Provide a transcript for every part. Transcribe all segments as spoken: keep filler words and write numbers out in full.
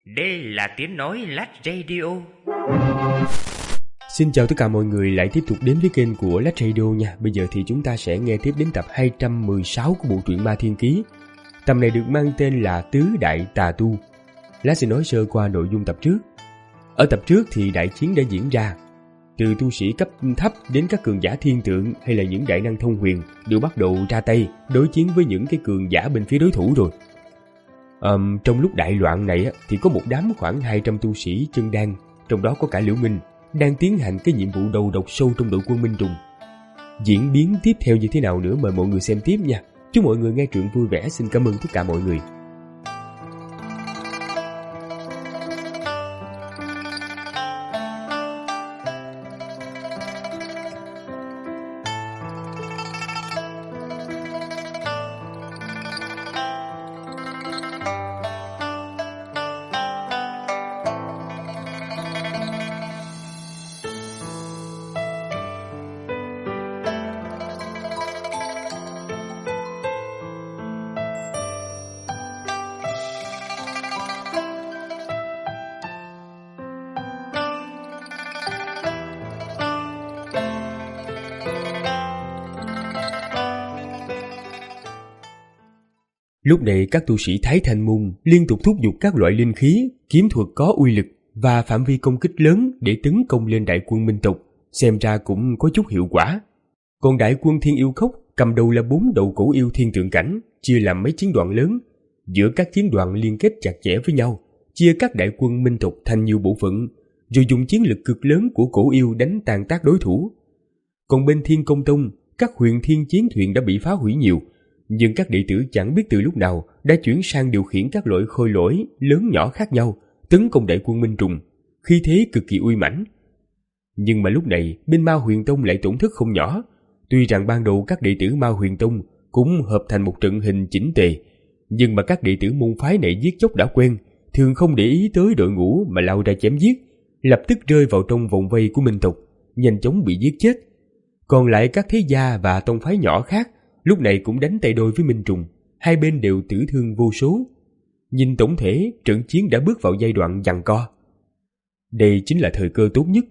Đây là tiếng nói Lát Radio. Xin chào tất cả mọi người lại tiếp tục đến với kênh của Lát Radio nha. Bây giờ thì chúng ta sẽ nghe tiếp đến tập hai trăm mười sáu của bộ truyện Ma Thiên Ký. Tập này được mang tên là Tứ Đại Tà Tu. Lát sẽ nói sơ qua nội dung tập trước. Ở tập trước thì đại chiến đã diễn ra. Từ tu sĩ cấp thấp đến các cường giả thiên tượng hay là những đại năng thông huyền đều bắt đầu ra tay đối chiến với những cái cường giả bên phía đối thủ rồi. Um, trong lúc đại loạn này á, thì có một đám khoảng hai trăm tu sĩ chân đan, trong đó có cả Liễu Minh, đang tiến hành cái nhiệm vụ đầu độc sâu trong đội quân Minh Trùng. Diễn biến tiếp theo như thế nào nữa mời mọi người xem tiếp nha. Chúc mọi người nghe truyện vui vẻ. Xin cảm ơn tất cả mọi người. Lúc này các tu sĩ Thái Thanh Môn liên tục thúc giục các loại linh khí, kiếm thuật có uy lực và phạm vi công kích lớn để tấn công lên đại quân Minh tộc, xem ra cũng có chút hiệu quả. Còn đại quân Thiên Yêu Cốc cầm đầu là bốn đầu cổ yêu thiên tượng cảnh, chia làm mấy chiến đoàn lớn, giữa các chiến đoàn liên kết chặt chẽ với nhau, chia các đại quân Minh tộc thành nhiều bộ phận, rồi dùng chiến lực cực lớn của cổ yêu đánh tàn tác đối thủ. Còn bên Thiên Công Tông, các huyền thiên chiến thuyền đã bị phá hủy nhiều, nhưng các đệ tử chẳng biết từ lúc nào đã chuyển sang điều khiển các loại khôi lỗi lớn nhỏ khác nhau tấn công đại quân Minh Trùng, khí thế cực kỳ uy mãnh. Nhưng mà lúc này bên Ma Huyền Tông lại tổn thất không nhỏ. Tuy rằng ban đầu các đệ tử Ma Huyền Tông cũng hợp thành một trận hình chỉnh tề, nhưng mà các đệ tử môn phái này giết chóc đã quen, thường không để ý tới đội ngũ mà lao ra chém giết, lập tức rơi vào trong vòng vây của Minh tộc, nhanh chóng bị giết chết. Còn lại các thế gia và tông phái nhỏ khác lúc này cũng đánh tay đôi với Minh Trùng, hai bên đều tử thương vô số. Nhìn tổng thể, trận chiến đã bước vào giai đoạn giằng co. Đây chính là thời cơ tốt nhất.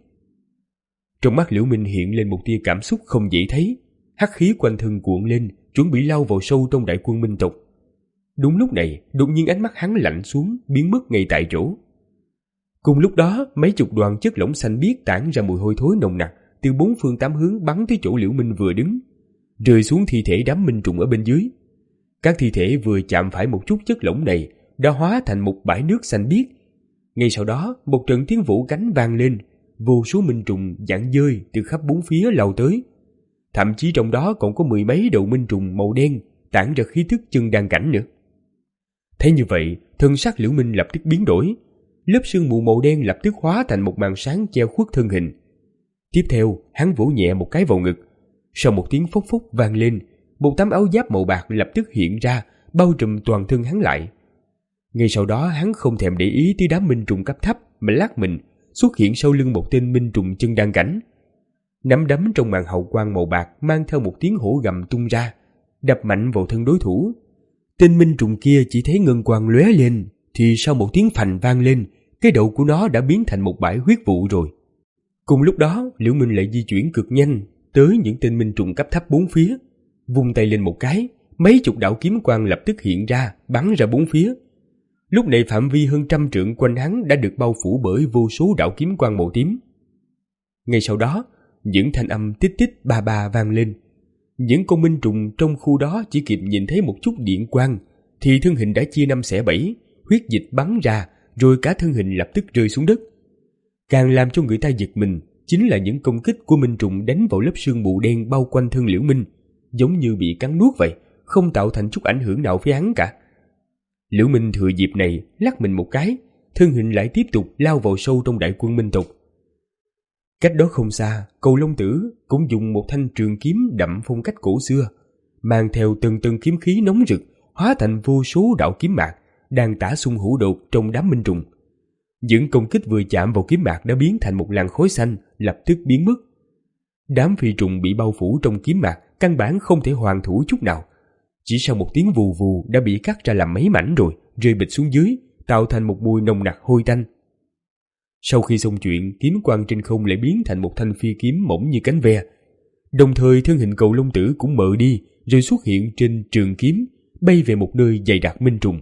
Trong mắt Liễu Minh hiện lên một tia cảm xúc không dễ thấy, hắc khí quanh thân cuộn lên, chuẩn bị lao vào sâu trong đại quân Minh tộc. Đúng lúc này, đột nhiên ánh mắt hắn lạnh xuống, biến mất ngay tại chỗ. Cùng lúc đó, mấy chục đoàn chất lỏng xanh biếc tản ra mùi hôi thối nồng nặc, từ bốn phương tám hướng bắn tới chỗ Liễu Minh vừa đứng, rơi xuống thi thể đám Minh Trùng ở bên dưới. Các thi thể vừa chạm phải một chút chất lỏng này đã hóa thành một bãi nước xanh biếc. Ngay sau đó, một trận tiếng vỗ cánh vang lên, vô số Minh Trùng dạng dơi từ khắp bốn phía lao tới. Thậm chí trong đó còn có mười mấy đầu Minh Trùng màu đen tản ra khí thức chân đan cảnh nữa. Thấy như vậy, thân sắc Liễu Minh lập tức biến đổi, lớp sương mù màu đen lập tức hóa thành một màn sáng che khuất thân hình. Tiếp theo, hắn vỗ nhẹ một cái vào ngực. Sau một tiếng phốc phốc vang lên, một tấm áo giáp màu bạc lập tức hiện ra, bao trùm toàn thân hắn lại. Ngay sau đó hắn không thèm để ý tới đám Minh Trùng cấp thấp mà lắc mình, xuất hiện sau lưng một tên Minh Trùng chân đan cảnh. Nắm đấm trong màn hào quang màu bạc mang theo một tiếng hổ gầm tung ra, đập mạnh vào thân đối thủ. Tên Minh Trùng kia chỉ thấy ngân quang lóe lên, thì sau một tiếng phành vang lên, cái đầu của nó đã biến thành một bãi huyết vụ rồi. Cùng lúc đó, Liễu Minh lại di chuyển cực nhanh tới những tên Minh Trùng cấp thấp bốn phía, vung tay lên một cái, mấy chục đạo kiếm quang lập tức hiện ra, bắn ra bốn phía. Lúc này phạm vi hơn trăm trượng quanh hắn đã được bao phủ bởi vô số đạo kiếm quang màu tím. Ngay sau đó, những thanh âm tít tít ba ba vang lên. Những con Minh Trùng trong khu đó chỉ kịp nhìn thấy một chút điện quang, thì thân hình đã chia năm xẻ bảy, huyết dịch bắn ra, rồi cả thân hình lập tức rơi xuống đất. Càng làm cho người ta giật mình chính là những công kích của Minh Trùng đánh vào lớp sương mù đen bao quanh thân Liễu Minh, giống như bị cắn nuốt vậy, không tạo thành chút ảnh hưởng nào với hắn cả. Liễu Minh thừa dịp này lắc mình một cái, thân hình lại tiếp tục lao vào sâu trong đại quân Minh tộc. Cách đó không xa, Cầu Long Tử cũng dùng một thanh trường kiếm đậm phong cách cổ xưa, mang theo từng từng kiếm khí nóng rực, hóa thành vô số đạo kiếm mạc đang tả xung hữu đột trong đám Minh Trùng. Những công kích vừa chạm vào kiếm mạc đã biến thành một làn khói xanh, lập tức biến mất. Đám phi trùng bị bao phủ trong kiếm mạc căn bản không thể hoàn thủ chút nào. Chỉ sau một tiếng vù vù đã bị cắt ra làm mấy mảnh rồi, rơi bịch xuống dưới, tạo thành một mùi nồng nặc hôi tanh. Sau khi xong chuyện, kiếm quang trên không lại biến thành một thanh phi kiếm mỏng như cánh ve. Đồng thời thân hình Cầu Long Tử cũng mờ đi, rồi xuất hiện trên trường kiếm, bay về một nơi dày đặc minh trùng.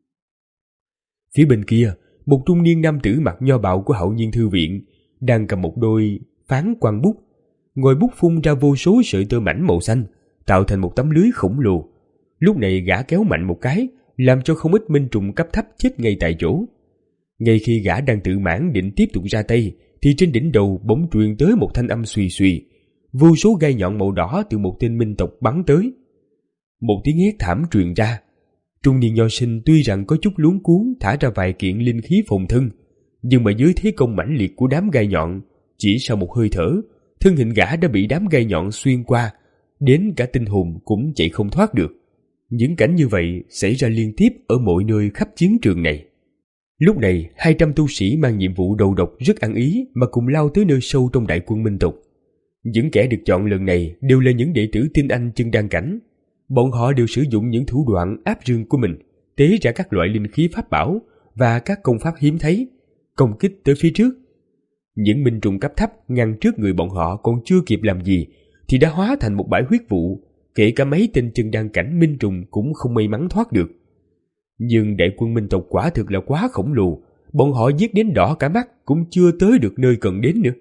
Phía bên kia, một trung niên nam tử mặc nho bào của Hạo Nhiên Thư Viện đang cầm một đôi phán quan bút, ngòi bút phun ra vô số sợi tơ mảnh màu xanh, tạo thành một tấm lưới khổng lồ. Lúc này gã kéo mạnh một cái, làm cho không ít minh trùng cấp thấp chết ngay tại chỗ. Ngay khi gã đang tự mãn định tiếp tục ra tay, thì trên đỉnh đầu bỗng truyền tới một thanh âm suy suy, vô số gai nhọn màu đỏ từ một tên minh tộc bắn tới. Một tiếng hét thảm truyền ra. Trung niên nho sinh tuy rằng có chút luống cuống thả ra vài kiện linh khí phòng thân, nhưng mà dưới thế công mãnh liệt của đám gai nhọn, chỉ sau một hơi thở, thân hình gã đã bị đám gai nhọn xuyên qua, đến cả tinh hồn cũng chạy không thoát được. Những cảnh như vậy xảy ra liên tiếp ở mọi nơi khắp chiến trường này. Lúc này, hai trăm tu sĩ mang nhiệm vụ đầu độc rất ăn ý mà cùng lao tới nơi sâu trong đại quân minh tộc. Những kẻ được chọn lần này đều là những đệ tử tinh anh chân đan cảnh. Bọn họ đều sử dụng những thủ đoạn áp rương của mình, tế ra các loại linh khí pháp bảo và các công pháp hiếm thấy, công kích tới phía trước. Những minh trùng cấp thấp ngăn trước người bọn họ còn chưa kịp làm gì thì đã hóa thành một bãi huyết vụ, kể cả mấy tên chân đan cảnh minh trùng cũng không may mắn thoát được. Nhưng đại quân minh tộc quả thực là quá khổng lồ, bọn họ giết đến đỏ cả mắt cũng chưa tới được nơi cần đến nữa.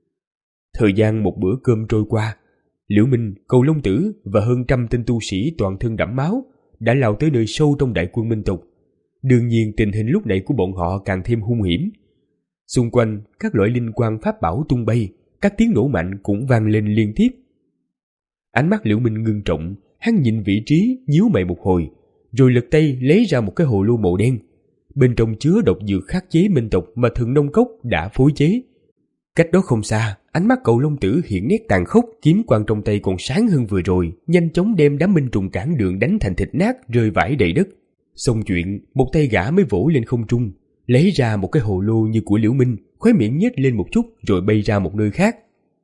Thời gian một bữa cơm trôi qua, Liễu Minh, Cầu Long Tử và hơn trăm tên tu sĩ toàn thân đẫm máu đã lao tới nơi sâu trong đại quân minh tộc. Đương nhiên tình hình lúc này của bọn họ càng thêm hung hiểm. Xung quanh các loại linh quang pháp bảo tung bay, các tiếng nổ mạnh cũng vang lên liên tiếp. Ánh mắt Liễu Minh ngưng trọng, hắn nhìn vị trí, nhíu mày một hồi, rồi lật tay lấy ra một cái hồ lô màu đen. Bên trong chứa độc dược khắc chế minh tộc mà Thần Nông Cốc đã phối chế. Cách đó không xa, ánh mắt Cầu Long Tử hiện nét tàn khốc, kiếm quang trong tay còn sáng hơn vừa rồi, nhanh chóng đem đám minh trùng cản đường đánh thành thịt nát, rơi vãi đầy đất. Xong chuyện, một tay gã mới vỗ lên không trung, lấy ra một cái hồ lô như của Liễu Minh, khóe miệng nhếch lên một chút rồi bay ra một nơi khác.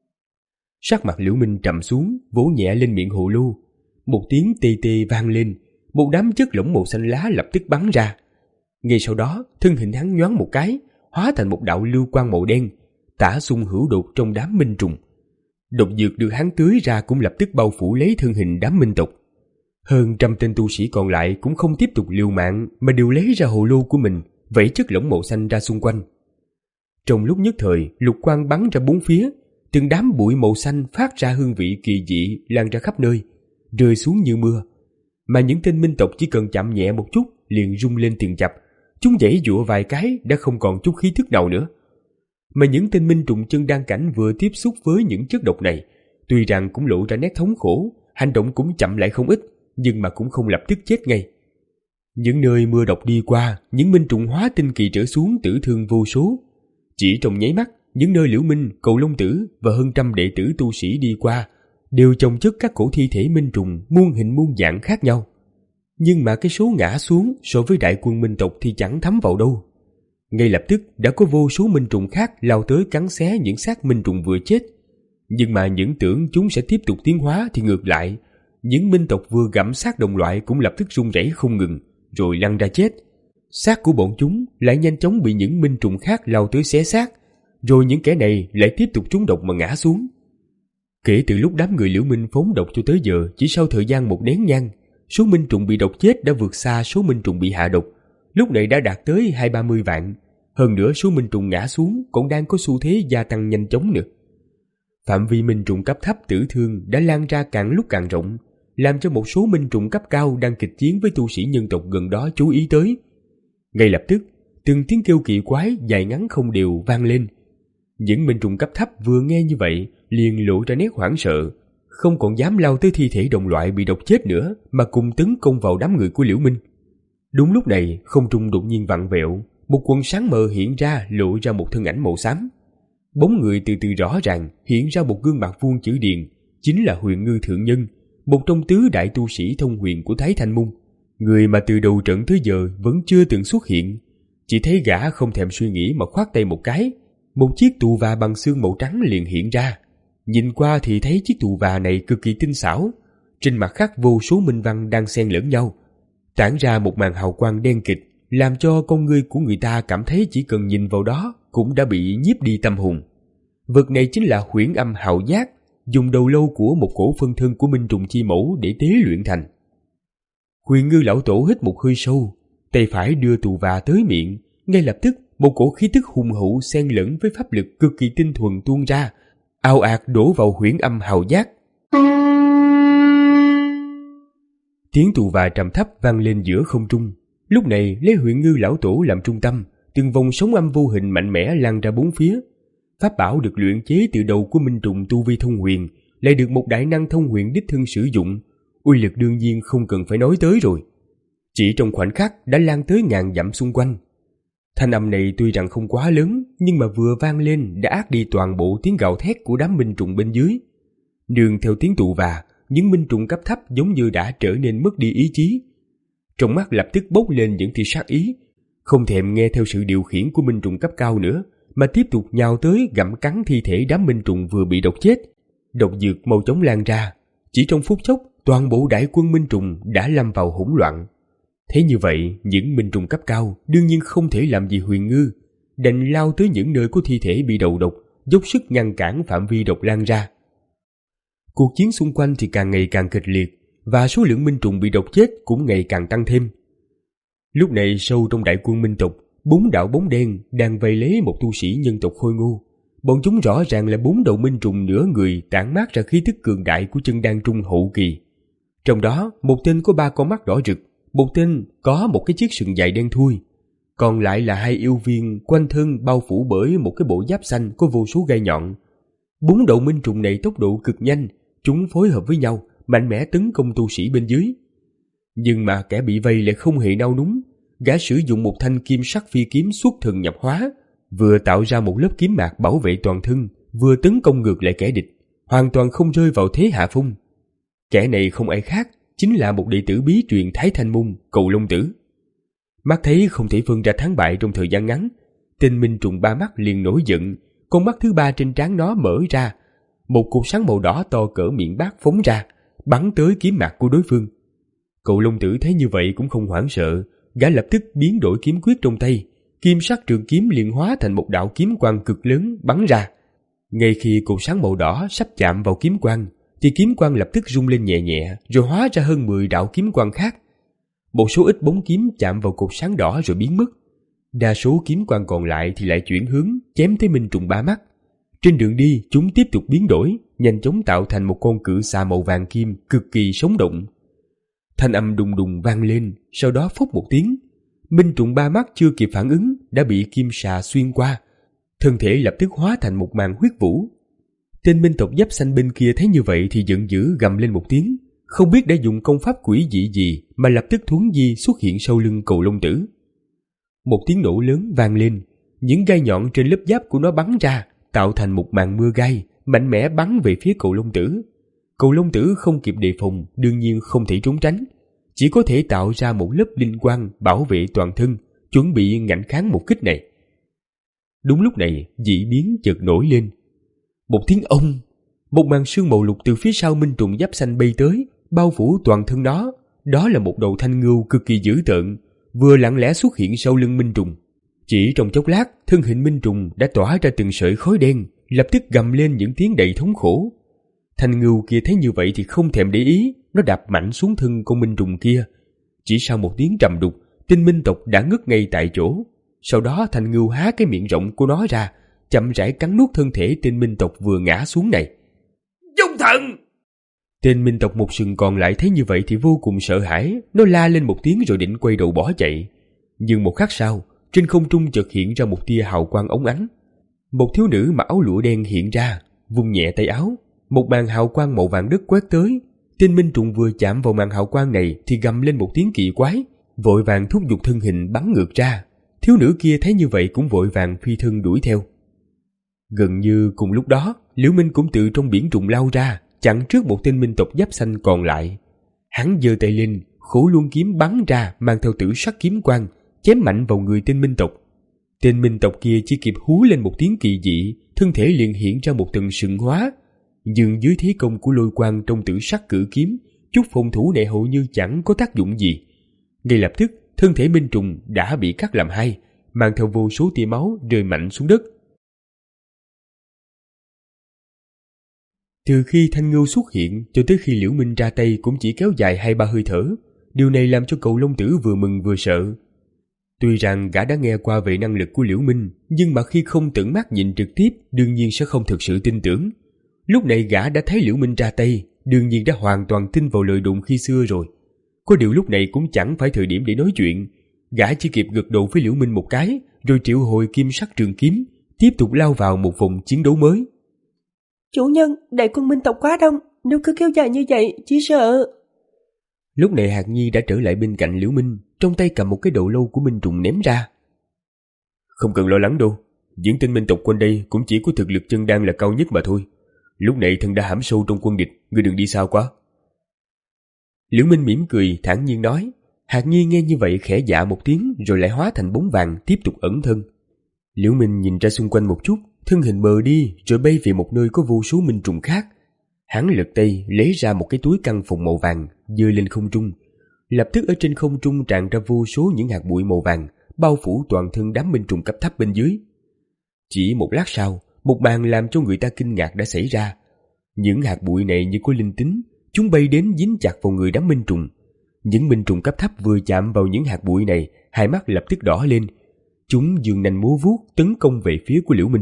Sắc mặt Liễu Minh trầm xuống, vỗ nhẹ lên miệng hồ lô. Một tiếng tê tê vang lên, một đám chất lỏng màu xanh lá lập tức bắn ra. Ngay sau đó, thân hình hắn nhoáng một cái, hóa thành một đạo lưu quang màu đen, tả xung hữu đột trong đám minh trùng. Độc dược được hắn tưới ra cũng lập tức bao phủ lấy thân hình đám minh tộc. Hơn trăm tên tu sĩ còn lại cũng không tiếp tục liều mạng mà đều lấy ra hồ lô của mình, vẩy chất lỏng màu xanh ra xung quanh. Trong lúc nhất thời, lục quang bắn ra bốn phía, từng đám bụi màu xanh phát ra hương vị kỳ dị lan ra khắp nơi, rơi xuống như mưa. Mà những tên minh tộc chỉ cần chạm nhẹ một chút liền rung lên từng chập, chúng giãy giụa vài cái đã không còn chút khí thức nào nữa. Mà những tên minh trùng chân đan cảnh vừa tiếp xúc với những chất độc này, tuy rằng cũng lộ ra nét thống khổ, hành động cũng chậm lại không ít, nhưng mà cũng không lập tức chết ngay. Những nơi mưa độc đi qua, những minh trùng hóa tinh kỳ trở xuống tử thương vô số. Chỉ trong nháy mắt, những nơi Liễu Minh, Cầu Long Tử và hơn trăm đệ tử tu sĩ đi qua đều chồng chất các cổ thi thể minh trùng muôn hình muôn dạng khác nhau. Nhưng mà cái số ngã xuống so với đại quân minh tộc thì chẳng thấm vào đâu. Ngay lập tức đã có vô số minh trùng khác lao tới cắn xé những xác minh trùng vừa chết. Nhưng mà những tưởng chúng sẽ tiếp tục tiến hóa thì ngược lại, những minh tộc vừa gặm xác đồng loại cũng lập tức run rẩy không ngừng, rồi lăn ra chết. Xác của bọn chúng lại nhanh chóng bị những minh trùng khác lao tới xé xác, rồi những kẻ này lại tiếp tục trúng độc mà ngã xuống. Kể từ lúc đám người Liễu Minh phóng độc cho tới giờ, chỉ sau thời gian một nén nhang, số minh trùng bị độc chết đã vượt xa số minh trùng bị hạ độc, lúc này đã đạt tới hai ba mươi vạn. Hơn nữa số minh trùng ngã xuống còn đang có xu thế gia tăng nhanh chóng nữa. Phạm vi minh trùng cấp thấp tử thương đã lan ra càng lúc càng rộng, làm cho một số minh trùng cấp cao đang kịch chiến với tu sĩ nhân tộc gần đó chú ý tới. Ngay lập tức, từng tiếng kêu kỳ quái dài ngắn không đều vang lên. Những minh trùng cấp thấp vừa nghe như vậy liền lộ ra nét hoảng sợ, không còn dám lao tới thi thể đồng loại bị độc chết nữa mà cùng tấn công vào đám người của Liễu Minh. Đúng lúc này, không trung đột nhiên vặn vẹo, một quần sáng mờ hiện ra lộ ra một thân ảnh màu xám. Bóng người từ từ rõ ràng hiện ra một gương mặt vuông chữ điền, chính là Huyền Ngư Thượng Nhân, một trong tứ đại tu sĩ thông huyền của Thái Thanh Môn, người mà từ đầu trận tới giờ vẫn chưa từng xuất hiện. Chỉ thấy gã không thèm suy nghĩ mà khoát tay một cái, một chiếc tù và bằng xương màu trắng liền hiện ra. Nhìn qua thì thấy chiếc tù và này cực kỳ tinh xảo, trên mặt khắc vô số minh văn đang xen lẫn nhau, tản ra một màn hào quang đen kịt, làm cho con ngươi của người ta cảm thấy chỉ cần nhìn vào đó cũng đã bị nhiếp đi tâm hồn. Vật này chính là huyễn âm hào giác, dùng đầu lâu của một cổ phân thân của Minh Trùng Chi Mẫu để tế luyện thành. Huyền Ngư lão tổ hít một hơi sâu, tay phải đưa tù và tới miệng, ngay lập tức một cổ khí tức hùng hậu xen lẫn với pháp lực cực kỳ tinh thuần tuôn ra, ào ạt đổ vào huyễn âm hào giác. Tiếng tù và trầm thấp vang lên giữa không trung. Lúc này lấy Huyền Ngư lão tổ làm trung tâm, từng vòng sóng âm vô hình mạnh mẽ lan ra bốn phía. Pháp bảo được luyện chế từ đầu của Minh Trùng tu vi thông huyền, lại được một đại năng thông huyền đích thân sử dụng, uy lực đương nhiên không cần phải nói tới rồi. Chỉ trong khoảnh khắc đã lan tới ngàn dặm xung quanh. Thanh âm này tuy rằng không quá lớn, nhưng mà vừa vang lên đã át đi toàn bộ tiếng gào thét của đám Minh Trùng bên dưới. Nương theo tiếng tụ và, những Minh Trùng cấp thấp giống như đã trở nên mất đi ý chí. Trong mắt lập tức bốc lên những tia sát ý, không thèm nghe theo sự điều khiển của Minh Trùng cấp cao nữa, mà tiếp tục nhào tới gặm cắn thi thể đám Minh Trùng vừa bị độc chết. Độc dược mau chóng lan ra, chỉ trong phút chốc toàn bộ đại quân Minh Trùng đã lâm vào hỗn loạn. Thế như vậy, những Minh Trùng cấp cao đương nhiên không thể làm gì Huyền Ngư, đành lao tới những nơi có thi thể bị đầu độc, dốc sức ngăn cản phạm vi độc lan ra. Cuộc chiến xung quanh thì càng ngày càng kịch liệt, và số lượng Minh Trùng bị độc chết cũng ngày càng tăng thêm. Lúc này sâu trong đại quân Minh tộc, bốn đạo bóng đen đang vây lấy một tu sĩ nhân tộc Khôi Ngô. Bọn chúng rõ ràng là bốn đầu Minh Trùng nửa người tản mát ra khí tức cường đại của chân đan trung hậu kỳ. Trong đó, một tên có ba con mắt đỏ rực, một tên có một cái chiếc sừng dài đen thui, còn lại là hai yêu viên quanh thân bao phủ bởi một cái bộ giáp xanh có vô số gai nhọn. Bốn đầu Minh Trùng này tốc độ cực nhanh, chúng phối hợp với nhau, mạnh mẽ tấn công tu sĩ bên dưới. Nhưng mà kẻ bị vây lại không hề nao núng, gã sử dụng một thanh kim sắc phi kiếm xuất thần nhập hóa, vừa tạo ra một lớp kiếm mạc bảo vệ toàn thân, vừa tấn công ngược lại kẻ địch, hoàn toàn không rơi vào thế hạ phong. Kẻ này không ai khác, chính là một đệ tử bí truyền Thái Thanh Môn, Cầu Long Tử. Mắt thấy không thể phân ra thắng bại trong thời gian ngắn, tên Minh Trùng ba mắt liền nổi giận, con mắt thứ ba trên trán nó mở ra, một cột sáng màu đỏ to cỡ miệng bát phóng ra, bắn tới kiếm mạc của đối phương. Cầu Long Tử thấy như vậy cũng không hoảng sợ, gã lập tức biến đổi kiếm quyết trong tay, kim sắc trường kiếm liền hóa thành một đạo kiếm quang cực lớn bắn ra. Ngay khi cột sáng màu đỏ sắp chạm vào kiếm quang, thì kiếm quang lập tức rung lên nhẹ nhẹ, rồi hóa ra hơn mười đạo kiếm quang khác. Một số ít bóng kiếm chạm vào cột sáng đỏ rồi biến mất. Đa số kiếm quang còn lại thì lại chuyển hướng, chém tới Minh Trùng ba mắt. Trên đường đi, chúng tiếp tục biến đổi, nhanh chóng tạo thành một con cự xà màu vàng kim cực kỳ sống động. Thanh âm đùng đùng vang lên, sau đó phốc một tiếng. Minh Trùng ba mắt chưa kịp phản ứng đã bị kim xà xuyên qua, thân thể lập tức hóa thành một màn huyết vũ. Tên Minh tộc giáp xanh bên kia thấy như vậy thì giận dữ gầm lên một tiếng, không biết đã dùng công pháp quỷ dị gì mà lập tức thuấn di xuất hiện sau lưng Cầu Long Tử. Một tiếng nổ lớn vang lên, những gai nhọn trên lớp giáp của nó bắn ra, tạo thành một màn mưa gai mạnh mẽ bắn về phía Cầu Long Tử. Cầu Long Tử không kịp đề phòng, đương nhiên không thể trốn tránh, chỉ có thể tạo ra một lớp linh quang bảo vệ toàn thân, chuẩn bị ngạnh kháng một kích này. Đúng lúc này, dị biến chợt nổi lên. Một tiếng ông, một màn sương màu lục từ phía sau Minh Trùng giáp xanh bay tới, bao phủ toàn thân nó. Đó là một đầu thanh ngưu cực kỳ dữ tợn, vừa lặng lẽ xuất hiện sau lưng Minh Trùng. Chỉ trong chốc lát, thân hình Minh Trùng đã tỏa ra từng sợi khói đen, lập tức gầm lên những tiếng đầy thống khổ. Thanh ngưu kia thấy như vậy thì không thèm để ý, nó đạp mạnh xuống thân con Minh Trùng kia. Chỉ sau một tiếng trầm đục, tên Minh tộc đã ngất ngay tại chỗ. Sau đó thanh ngưu há cái miệng rộng của nó ra, chậm rãi cắn nuốt thân thể tên Minh tộc vừa ngã xuống này. Dung thần! Tên Minh tộc một sừng còn lại thấy như vậy thì vô cùng sợ hãi, nó la lên một tiếng rồi định quay đầu bỏ chạy. Nhưng một khắc sau, trên không trung chợt hiện ra một tia hào quang óng ánh. Một thiếu nữ mặc áo lụa đen hiện ra, vung nhẹ tay áo, một màn hào quang màu vàng đất quét tới. Tên Minh Trùng vừa chạm vào màn hào quang này thì gầm lên một tiếng kỳ quái, vội vàng thúc giục thân hình bắn ngược ra. Thiếu nữ kia thấy như vậy cũng vội vàng phi thân đuổi theo. Gần như cùng lúc đó, Liễu Minh cũng từ trong biển trùng lao ra, chặn trước một tên Minh tộc giáp xanh còn lại. Hắn giơ tay lên, Khổ Luân kiếm bắn ra mang theo tử sắc kiếm quang, chém mạnh vào người tên Minh tộc. Tên Minh tộc kia chỉ kịp hú lên một tiếng kỳ dị, thân thể liền hiện ra một tầng sừng hóa. Nhưng dưới thế công của lôi quang trong tử sắc cử kiếm, chút phòng thủ này hầu như chẳng có tác dụng gì. Ngay lập tức, thân thể Minh Trùng đã bị cắt làm hai, mang theo vô số tia máu rơi mạnh xuống đất. Từ khi Thanh Ngưu xuất hiện cho tới khi Liễu Minh ra tay cũng chỉ kéo dài hai ba hơi thở. Điều này làm cho cậu Long Tử vừa mừng vừa sợ. Tuy rằng gã đã nghe qua về năng lực của Liễu Minh, nhưng mà khi không tận mắt nhìn trực tiếp, đương nhiên sẽ không thực sự tin tưởng. Lúc này gã đã thấy Liễu Minh ra tay, đương nhiên đã hoàn toàn tin vào lời đồn khi xưa rồi. Có điều lúc này cũng chẳng phải thời điểm để nói chuyện. Gã chỉ kịp gật đầu với Liễu Minh một cái, rồi triệu hồi kim sắc trường kiếm, tiếp tục lao vào một vòng chiến đấu mới. Chủ nhân, đại quân minh tộc quá đông, nếu cứ kéo dài như vậy, chỉ sợ... Lúc này Hạc Nhi đã trở lại bên cạnh Liễu Minh, trong tay cầm một cái đầu lâu của Minh Trùng ném ra. Không cần lo lắng đâu, những tên minh tộc quanh đây cũng chỉ có thực lực chân đan là cao nhất mà thôi. Lúc này thân đã hãm sâu trong quân địch, ngươi đừng đi xa quá. Liễu Minh mỉm cười, thản nhiên nói. Hạc Nhi nghe như vậy khẽ dạ một tiếng, rồi lại hóa thành bóng vàng tiếp tục ẩn thân. Liễu Minh nhìn ra xung quanh một chút, thân hình mờ đi rồi bay về một nơi có vô số minh trùng khác. Hắn lật tay lấy ra một cái túi căng phòng màu vàng, giơ lên không trung. Lập tức ở trên không trung tràn ra vô số những hạt bụi màu vàng, bao phủ toàn thân đám minh trùng cấp thấp bên dưới. Chỉ một lát sau, một màn làm cho người ta kinh ngạc đã xảy ra. Những hạt bụi này như có linh tính, chúng bay đến dính chặt vào người đám minh trùng. Những minh trùng cấp thấp vừa chạm vào những hạt bụi này, hai mắt lập tức đỏ lên. Chúng giương nanh múa vuốt tấn công về phía của Liễu Minh.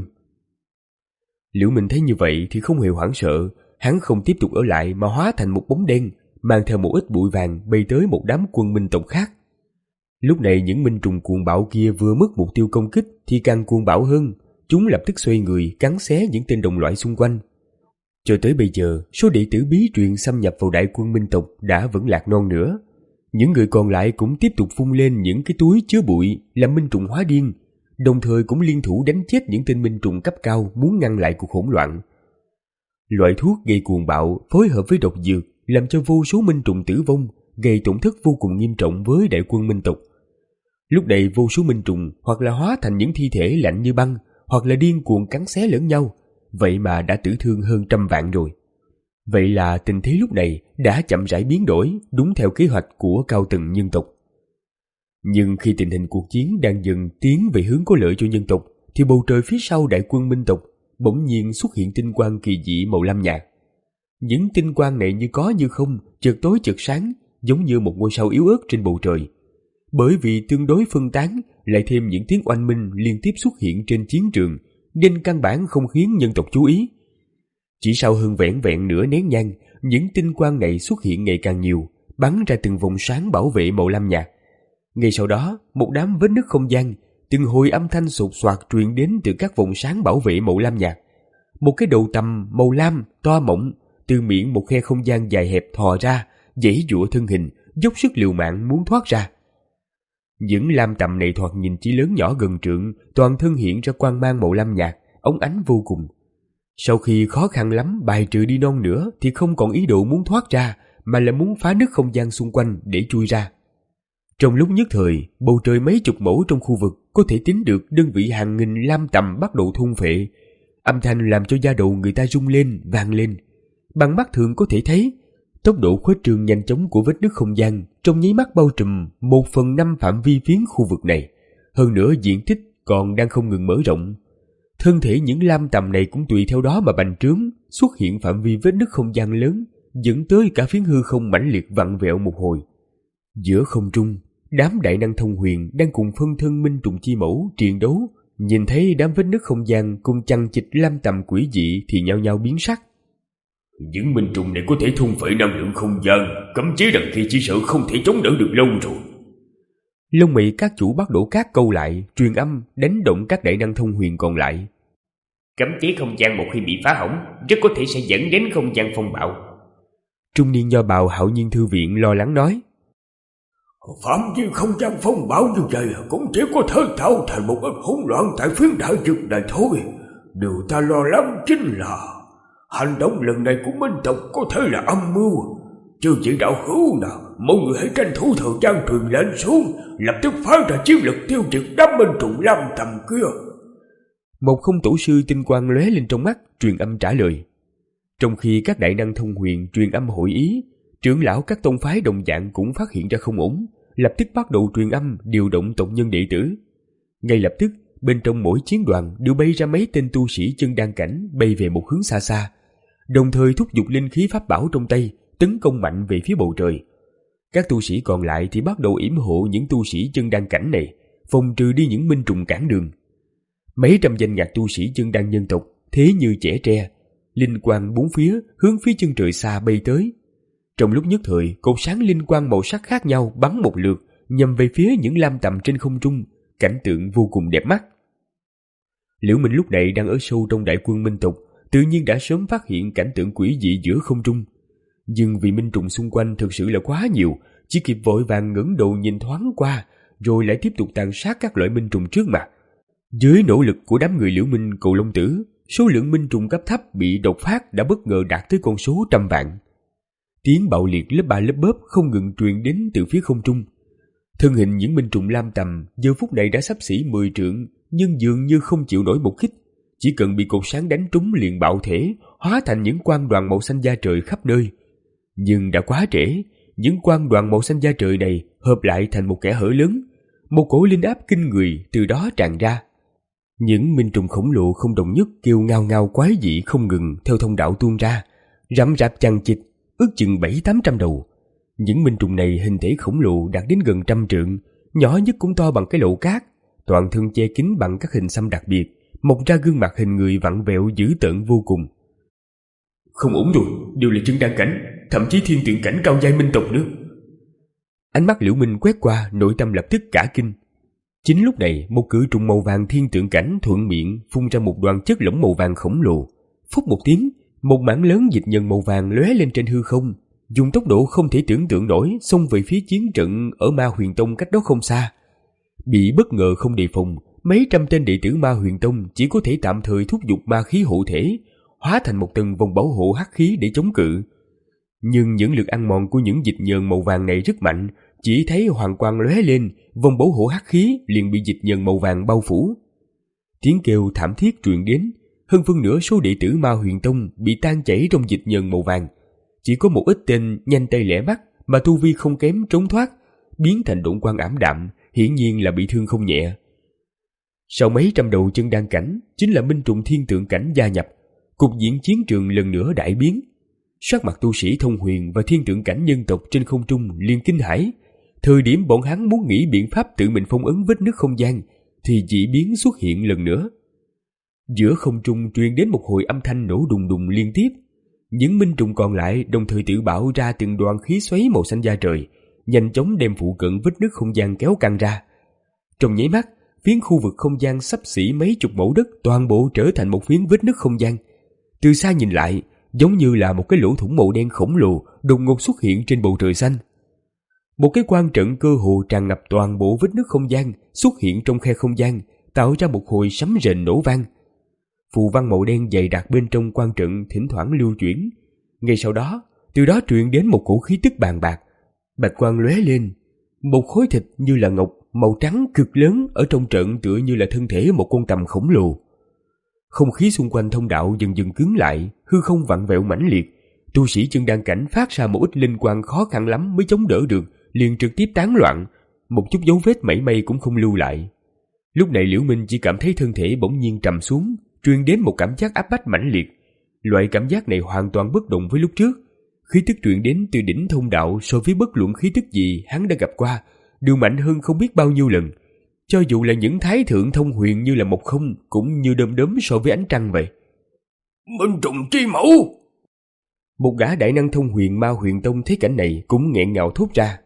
Liễu Minh thấy như vậy thì không hề hoảng sợ, hắn không tiếp tục ở lại mà hóa thành một bóng đen, mang theo một ít bụi vàng bay tới một đám quân minh tộc khác. Lúc này những minh trùng cuồng bạo kia vừa mất mục tiêu công kích thì càng cuồng bạo hơn, chúng lập tức xoay người cắn xé những tên đồng loại xung quanh. Cho tới bây giờ, số đệ tử bí truyền xâm nhập vào đại quân minh tộc đã vẫn lạc non nữa. Những người còn lại cũng tiếp tục phun lên những cái túi chứa bụi làm minh trùng hóa điên, đồng thời cũng liên thủ đánh chết những tên minh trùng cấp cao muốn ngăn lại cuộc hỗn loạn. Loại thuốc gây cuồng bạo phối hợp với độc dược làm cho vô số minh trùng tử vong, gây tổn thất vô cùng nghiêm trọng với đại quân minh tộc. Lúc này vô số minh trùng hoặc là hóa thành những thi thể lạnh như băng, hoặc là điên cuồng cắn xé lẫn nhau, vậy mà đã tử thương hơn trăm vạn rồi. Vậy là tình thế lúc này đã chậm rãi biến đổi đúng theo kế hoạch của cao tầng nhân tộc. Nhưng khi tình hình cuộc chiến đang dần tiến về hướng có lợi cho nhân tộc, thì bầu trời phía sau đại quân minh tộc bỗng nhiên xuất hiện tinh quang kỳ dị màu lam nhạt. Những tinh quang này như có như không, chợt tối chợt sáng, giống như một ngôi sao yếu ớt trên bầu trời. Bởi vì tương đối phân tán, lại thêm những tiếng oanh minh liên tiếp xuất hiện trên chiến trường, nên căn bản không khiến nhân tộc chú ý. Chỉ sau hơn vẻn vẹn nửa nén nhang, những tinh quang này xuất hiện ngày càng nhiều, bắn ra từng vòng sáng bảo vệ màu lam nhạt. Ngay sau đó, một đám vết nứt không gian, từng hồi âm thanh sột soạt truyền đến từ các vòng sáng bảo vệ màu lam nhạt. Một cái đầu tằm màu lam to mọng, từ miệng một khe không gian dài hẹp thò ra, giãy giụa thân hình, dốc sức liều mạng muốn thoát ra. Những lam tằm này thoạt nhìn chỉ lớn nhỏ gần trượng, toàn thân hiện ra quang mang màu lam nhạt, óng ánh vô cùng. Sau khi khó khăn lắm bài trừ đi non nữa thì không còn ý đồ muốn thoát ra, mà là muốn phá nứt không gian xung quanh để chui ra. Trong lúc nhất thời, bầu trời mấy chục mẫu trong khu vực có thể tính được đơn vị hàng nghìn lam tằm bắt đầu thôn phệ. Âm thanh làm cho da đầu người ta rung lên, vang lên. Bằng mắt thường có thể thấy, tốc độ khuếch trương nhanh chóng của vết nứt không gian trong nháy mắt bao trùm một phần năm phạm vi phiến khu vực này. Hơn nữa diện tích còn đang không ngừng mở rộng. Thân thể những lam tằm này cũng tùy theo đó mà bành trướng, xuất hiện phạm vi vết nứt không gian lớn, dẫn tới cả phiến hư không mãnh liệt vặn vẹo một hồi. Giữa không trung, đám đại năng thông huyền đang cùng phân thân minh trùng chi mẫu chiến đấu, nhìn thấy đám vết nứt không gian cùng chằng chịt lam tằm quỷ dị thì nhao nhao biến sắc. Những minh trùng này có thể thôn phệ năng lượng không gian, cấm chế đằng kia chỉ sợ không thể chống đỡ được lâu rồi. Lông mày các chủ bắt đổ cát câu lại, truyền âm đánh động các đại năng thông huyền còn lại. Cấm chế không gian một khi bị phá hỏng, rất có thể sẽ dẫn đến không gian phong bạo. Trung niên nho bào Hạo Nhiên thư viện lo lắng nói. Phạm vi không gian phong bão như vậy cũng chỉ có thể tạo thành một ít hỗn loạn tại phiến đại vực này thôi. Điều ta lo lắng chính là hành động lần này của minh tộc có thể là âm mưu. Chứ chỉ đạo hữu nào, mọi người hãy tranh thủ thời gian truyền lệnh xuống, lập tức phá ra chiến lực tiêu diệt đám minh trùng lam tầm kia. Một không tổ sư tinh quang lóe lên trong mắt, truyền âm trả lời. Trong khi các đại năng thông huyền truyền âm hội ý, trưởng lão các tông phái đồng dạng cũng phát hiện ra không ổn, lập tức bắt đầu truyền âm điều động tộc nhân đệ tử. Ngay lập tức, bên trong mỗi chiến đoàn đều bay ra mấy tên tu sĩ chân đan cảnh bay về một hướng xa xa, đồng thời thúc giục linh khí pháp bảo trong tay tấn công mạnh về phía bầu trời. Các tu sĩ còn lại thì bắt đầu yểm hộ những tu sĩ chân đan cảnh này, phòng trừ đi những minh trùng cản đường. Mấy trăm danh ngạc tu sĩ chân đan nhân tộc thế như chẻ tre, linh quang bốn phía hướng phía chân trời xa bay tới. Trong lúc nhất thời, cột sáng linh quang màu sắc khác nhau bắn một lượt nhằm về phía những lam tầm trên không trung, cảnh tượng vô cùng đẹp mắt. Liễu Minh lúc này đang ở sâu trong đại quân minh tộc, tự nhiên đã sớm phát hiện cảnh tượng quỷ dị giữa không trung. Nhưng vì minh trùng xung quanh thực sự là quá nhiều, chỉ kịp vội vàng ngẩng đầu nhìn thoáng qua, rồi lại tiếp tục tàn sát các loại minh trùng trước mặt. Dưới nỗ lực của đám người Liễu Minh Cầu Long Tử, số lượng minh trùng cấp thấp bị đột phát đã bất ngờ đạt tới con số trăm vạn. Tiếng bạo liệt lớp ba lớp bớp không ngừng truyền đến từ phía không trung. Thân hình những minh trùng lam tầm giờ phút này đã xấp xỉ mười trượng, nhưng dường như không chịu nổi một kích. Chỉ cần bị cột sáng đánh trúng liền bạo thể, hóa thành những quang đoàn màu xanh da trời khắp nơi. Nhưng đã quá trễ, những quang đoàn màu xanh da trời này hợp lại thành một kẽ hở lớn, một cổ linh áp kinh người từ đó tràn ra. Những minh trùng khổng lồ không đồng nhất kêu ngao ngao quái dị không ngừng theo thông đạo tuôn ra, rậm rạp chằng chịt, ước chừng bảy tám trăm đầu. Những minh trùng này hình thể khổng lồ đạt đến gần trăm trượng, nhỏ nhất cũng to bằng cái lỗ cát, toàn thân che kín bằng các hình xăm đặc biệt, mọc ra gương mặt hình người vặn vẹo dữ tợn vô cùng. Không ổn rồi, đều là chân đan cảnh, thậm chí thiên tượng cảnh cao giai minh tộc nữa. Ánh mắt Liễu Minh quét qua, nội tâm lập tức cả kinh. Chính lúc này, một cự trùng màu vàng thiên tượng cảnh thuận miệng phun ra một đoàn chất lỏng màu vàng khổng lồ. Phút một tiếng, một mảng lớn dịch nhân màu vàng lóe lên trên hư không, dùng tốc độ không thể tưởng tượng nổi xông về phía chiến trận ở Ma Huyền Tông cách đó không xa. Bị bất ngờ không đề phòng, mấy trăm tên đệ tử Ma Huyền Tông chỉ có thể tạm thời thúc giục ma khí hộ thể, hóa thành một tầng vòng bảo hộ hắc khí để chống cự. Nhưng những lực ăn mòn của những dịch nhờn màu vàng này rất mạnh, chỉ thấy hoàng quang lóe lên, vòng bảo hộ hắc khí liền bị dịch nhờn màu vàng bao phủ. Tiếng kêu thảm thiết truyền đến, hơn phân nửa số đệ tử Ma Huyền Tông bị tan chảy trong dịch nhờn màu vàng. Chỉ có một ít tên nhanh tay lẹ mắt mà tu vi không kém trốn thoát, biến thành độn quang ảm đạm, hiển nhiên là bị thương không nhẹ. Sau mấy trăm đầu chân đan cảnh, chính là minh trùng thiên tượng cảnh gia nhập, cục diện chiến trường lần nữa đại biến. Sắc mặt tu sĩ thông huyền và thiên tượng cảnh nhân tộc trên không trung liền kinh hãi. Thời điểm bọn hắn muốn nghĩ biện pháp tự mình phong ấn vết nứt không gian, thì dị biến xuất hiện lần nữa. Giữa không trung truyền đến một hồi âm thanh nổ đùng đùng liên tiếp. Những minh trùng còn lại đồng thời tự bạo ra từng đoàn khí xoáy màu xanh da trời, nhanh chóng đem phụ cận vết nứt không gian kéo căng ra. Trong nháy mắt, phiến khu vực không gian xấp xỉ mấy chục mẫu đất toàn bộ trở thành một phiến vết nứt không gian. Từ xa nhìn lại, giống như là một cái lỗ thủng màu đen khổng lồ đột ngột xuất hiện trên bầu trời xanh. Một cái quan trận cơ hồ tràn ngập toàn bộ vết nứt không gian xuất hiện trong khe không gian, tạo ra một hồi sấm rền nổ vang. Phù văn màu đen dày đặc bên trong quan trận thỉnh thoảng lưu chuyển. Ngay sau đó, từ đó truyền đến một cổ khí tức bàn bạc. Bạch quang lóe lên, một khối thịt như là ngọc màu trắng cực lớn ở trong trận tựa như là thân thể một con tầm khổng lồ. Không khí xung quanh thông đạo dần dần cứng lại, hư không vặn vẹo mãnh liệt. Tu sĩ chân đan cảnh phát ra một ít linh quang khó khăn lắm mới chống đỡ được, liền trực tiếp tán loạn, một chút dấu vết mảy may cũng không lưu lại. Lúc này Liễu Minh chỉ cảm thấy thân thể bỗng nhiên trầm xuống, truyền đến một cảm giác áp bách mãnh liệt. Loại cảm giác này hoàn toàn bất đồng với lúc trước. Khí tức truyền đến từ đỉnh thông đạo so với bất luận khí tức gì hắn đã gặp qua đều mạnh hơn không biết bao nhiêu lần. Cho dù là những thái thượng thông huyền như là một không cũng như đom đóm so với ánh trăng vậy. Minh trùng chi mẫu! Một gã đại năng thông huyền Ma Huyền Tông thấy cảnh này cũng nghẹn ngào thốt ra.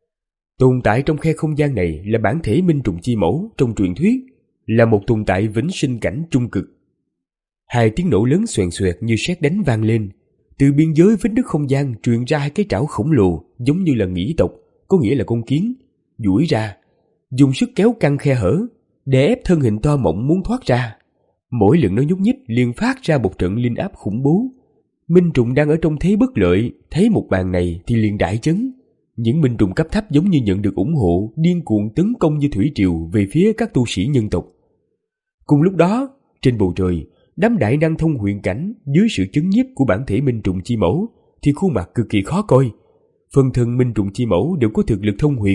Tồn tại trong khe không gian này là bản thể minh trùng chi mẫu trong truyền thuyết, là một tồn tại vĩnh sinh cảnh trung cực. Hai tiếng nổ lớn xoèn xoẹt như sét đánh vang lên. Từ biên giới vết nứt không gian truyền ra hai cái trảo khổng lồ giống như là nghĩ tộc, có nghĩa là con kiến, duỗi ra, dùng sức kéo căng khe hở, để ép thân hình to mọng muốn thoát ra. Mỗi lần nó nhúc nhích liền phát ra một trận linh áp khủng bố. Minh trùng đang ở trong thế bất lợi, thấy một màn này thì liền đại chấn. Những minh trùng cấp thấp giống như nhận được ủng hộ, điên cuồng tấn công như thủy triều về phía các tu sĩ nhân tộc. Cùng lúc đó, trên bầu trời, đám đại năng thông huyền cảnh dưới sự chấn nhiếp của bản thể minh trùng chi mẫu thì khuôn mặt cực kỳ khó coi. Phần thân minh trùng chi mẫu đều có thực lực thông huyền,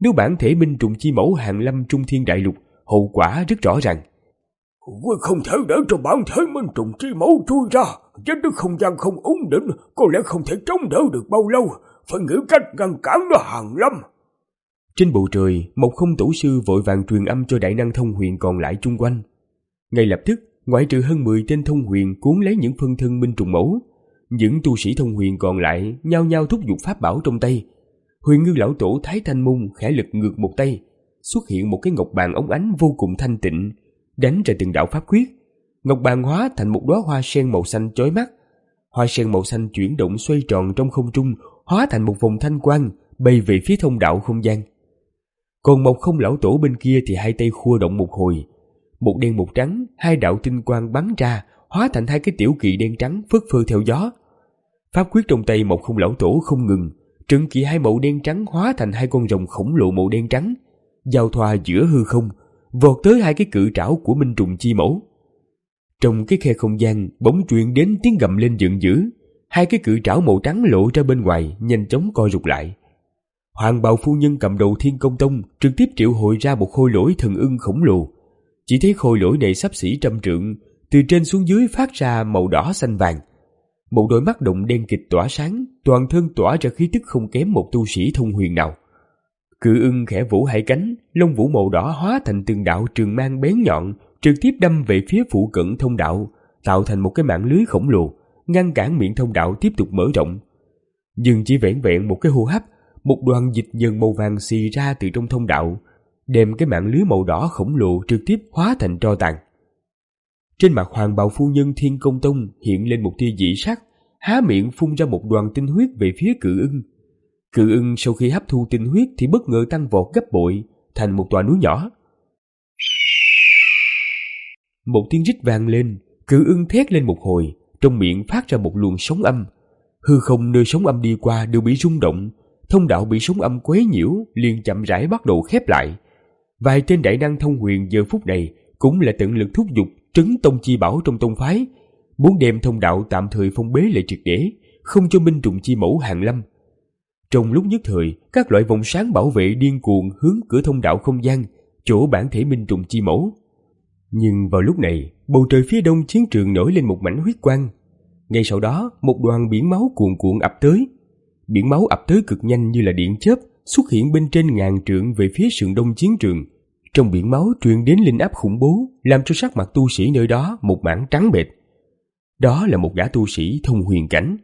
Nếu bản thể minh trùng chi mẫu hàng lâm trung thiên đại lục, hậu quả rất rõ ràng. Ngươi không thể để cho bản thể minh trùng chi mẫu chui ra, với đức không gian không ổn định, có lẽ không thể chống đỡ được bao lâu, phải nghĩ cách ngăn cản nó hàng lâm. Trên bầu trời, một không tổ sư vội vàng truyền âm cho đại năng thông huyền còn lại chung quanh. Ngay lập tức, ngoại trừ hơn mười tên thông huyền cuốn lấy những phân thân minh trùng mẫu, những tu sĩ thông huyền còn lại nhao nhao thúc giục pháp bảo trong tay. Huyền Ngư lão tổ Thái Thanh Môn khẽ lật ngược một tay, xuất hiện một cái ngọc bàn óng ánh vô cùng thanh tịnh, đánh ra từng đạo pháp quyết. Ngọc bàn hóa thành một đóa hoa sen màu xanh chói mắt. Hoa sen màu xanh chuyển động xoay tròn trong không trung, hóa thành một vòng thanh quang bay về phía thông đạo không gian. Còn một không lão tổ bên kia thì hai tay khua động một hồi, một đen một trắng, hai đạo tinh quang bắn ra, hóa thành hai cái tiểu kỳ đen trắng phất phơ theo gió. Pháp quyết trong tay một không lão tổ không ngừng, trận kỳ hai màu đen trắng hóa thành hai con rồng khổng lồ màu đen trắng, giao thoa giữa hư không, vọt tới hai cái cự trảo của minh trùng chi mẫu. Trong cái khe không gian bỗng truyền đến tiếng gầm lên giận dữ, hai cái cự trảo màu trắng lộ ra bên ngoài, nhanh chóng co rụt lại. Hoàng bào phu nhân cầm đầu Thiên Công Tông trực tiếp triệu hồi ra một khôi lỗi thần ưng khổng lồ. Chỉ thấy khôi lỗi này xấp xỉ trăm trượng, từ trên xuống dưới phát ra màu đỏ xanh vàng. Một đôi mắt động đen kịch tỏa sáng, toàn thân tỏa ra khí tức không kém một tu sĩ thông huyền nào. Cự ưng khẽ vỗ hai cánh, lông vũ màu đỏ hóa thành từng đạo trường mang bén nhọn, trực tiếp đâm về phía phụ cận thông đạo, tạo thành một cái mạng lưới khổng lồ, ngăn cản miệng thông đạo tiếp tục mở rộng. Nhưng chỉ vẻn vẹn một cái hô hấp, một đoàn dịch nhờn màu vàng xì ra từ trong thông đạo, đem cái mạng lưới màu đỏ khổng lồ trực tiếp hóa thành tro tàn. Trên mặt Hoàng bào phu nhân Thiên Công Tông hiện lên một tia dị sắc, há miệng phun ra một đoàn tinh huyết về phía cự ưng. Cự ưng sau khi hấp thu tinh huyết thì bất ngờ tăng vọt gấp bội, thành một tòa núi nhỏ. Một tiếng rít vang lên, cự ưng thét lên một hồi, trong miệng phát ra một luồng sóng âm. Hư không nơi sóng âm đi qua đều bị rung động, thông đạo bị sóng âm quấy nhiễu liền chậm rãi bắt đầu khép lại. Vài tên đại năng thông huyền giờ phút này cũng là tận lực thúc giục trấn tông chi bảo trong tông phái, muốn đem thông đạo tạm thời phong bế lại triệt để, không cho minh trùng chi mẫu hàng lâm. Trong lúc nhất thời, các loại vòng sáng bảo vệ điên cuồng hướng cửa thông đạo không gian, chỗ bản thể minh trùng chi mẫu. Nhưng vào lúc này, bầu trời phía đông chiến trường nổi lên một mảnh huyết quang. Ngay sau đó, một đoàn biển máu cuồn cuộn ập tới. Biển máu ập tới cực nhanh như là điện chớp, xuất hiện bên trên ngàn trượng về phía sườn đông chiến trường. Trong biển máu truyền đến linh áp khủng bố, làm cho sắc mặt tu sĩ nơi đó một mảng trắng bệch. Đó là một gã tu sĩ thông huyền cảnh.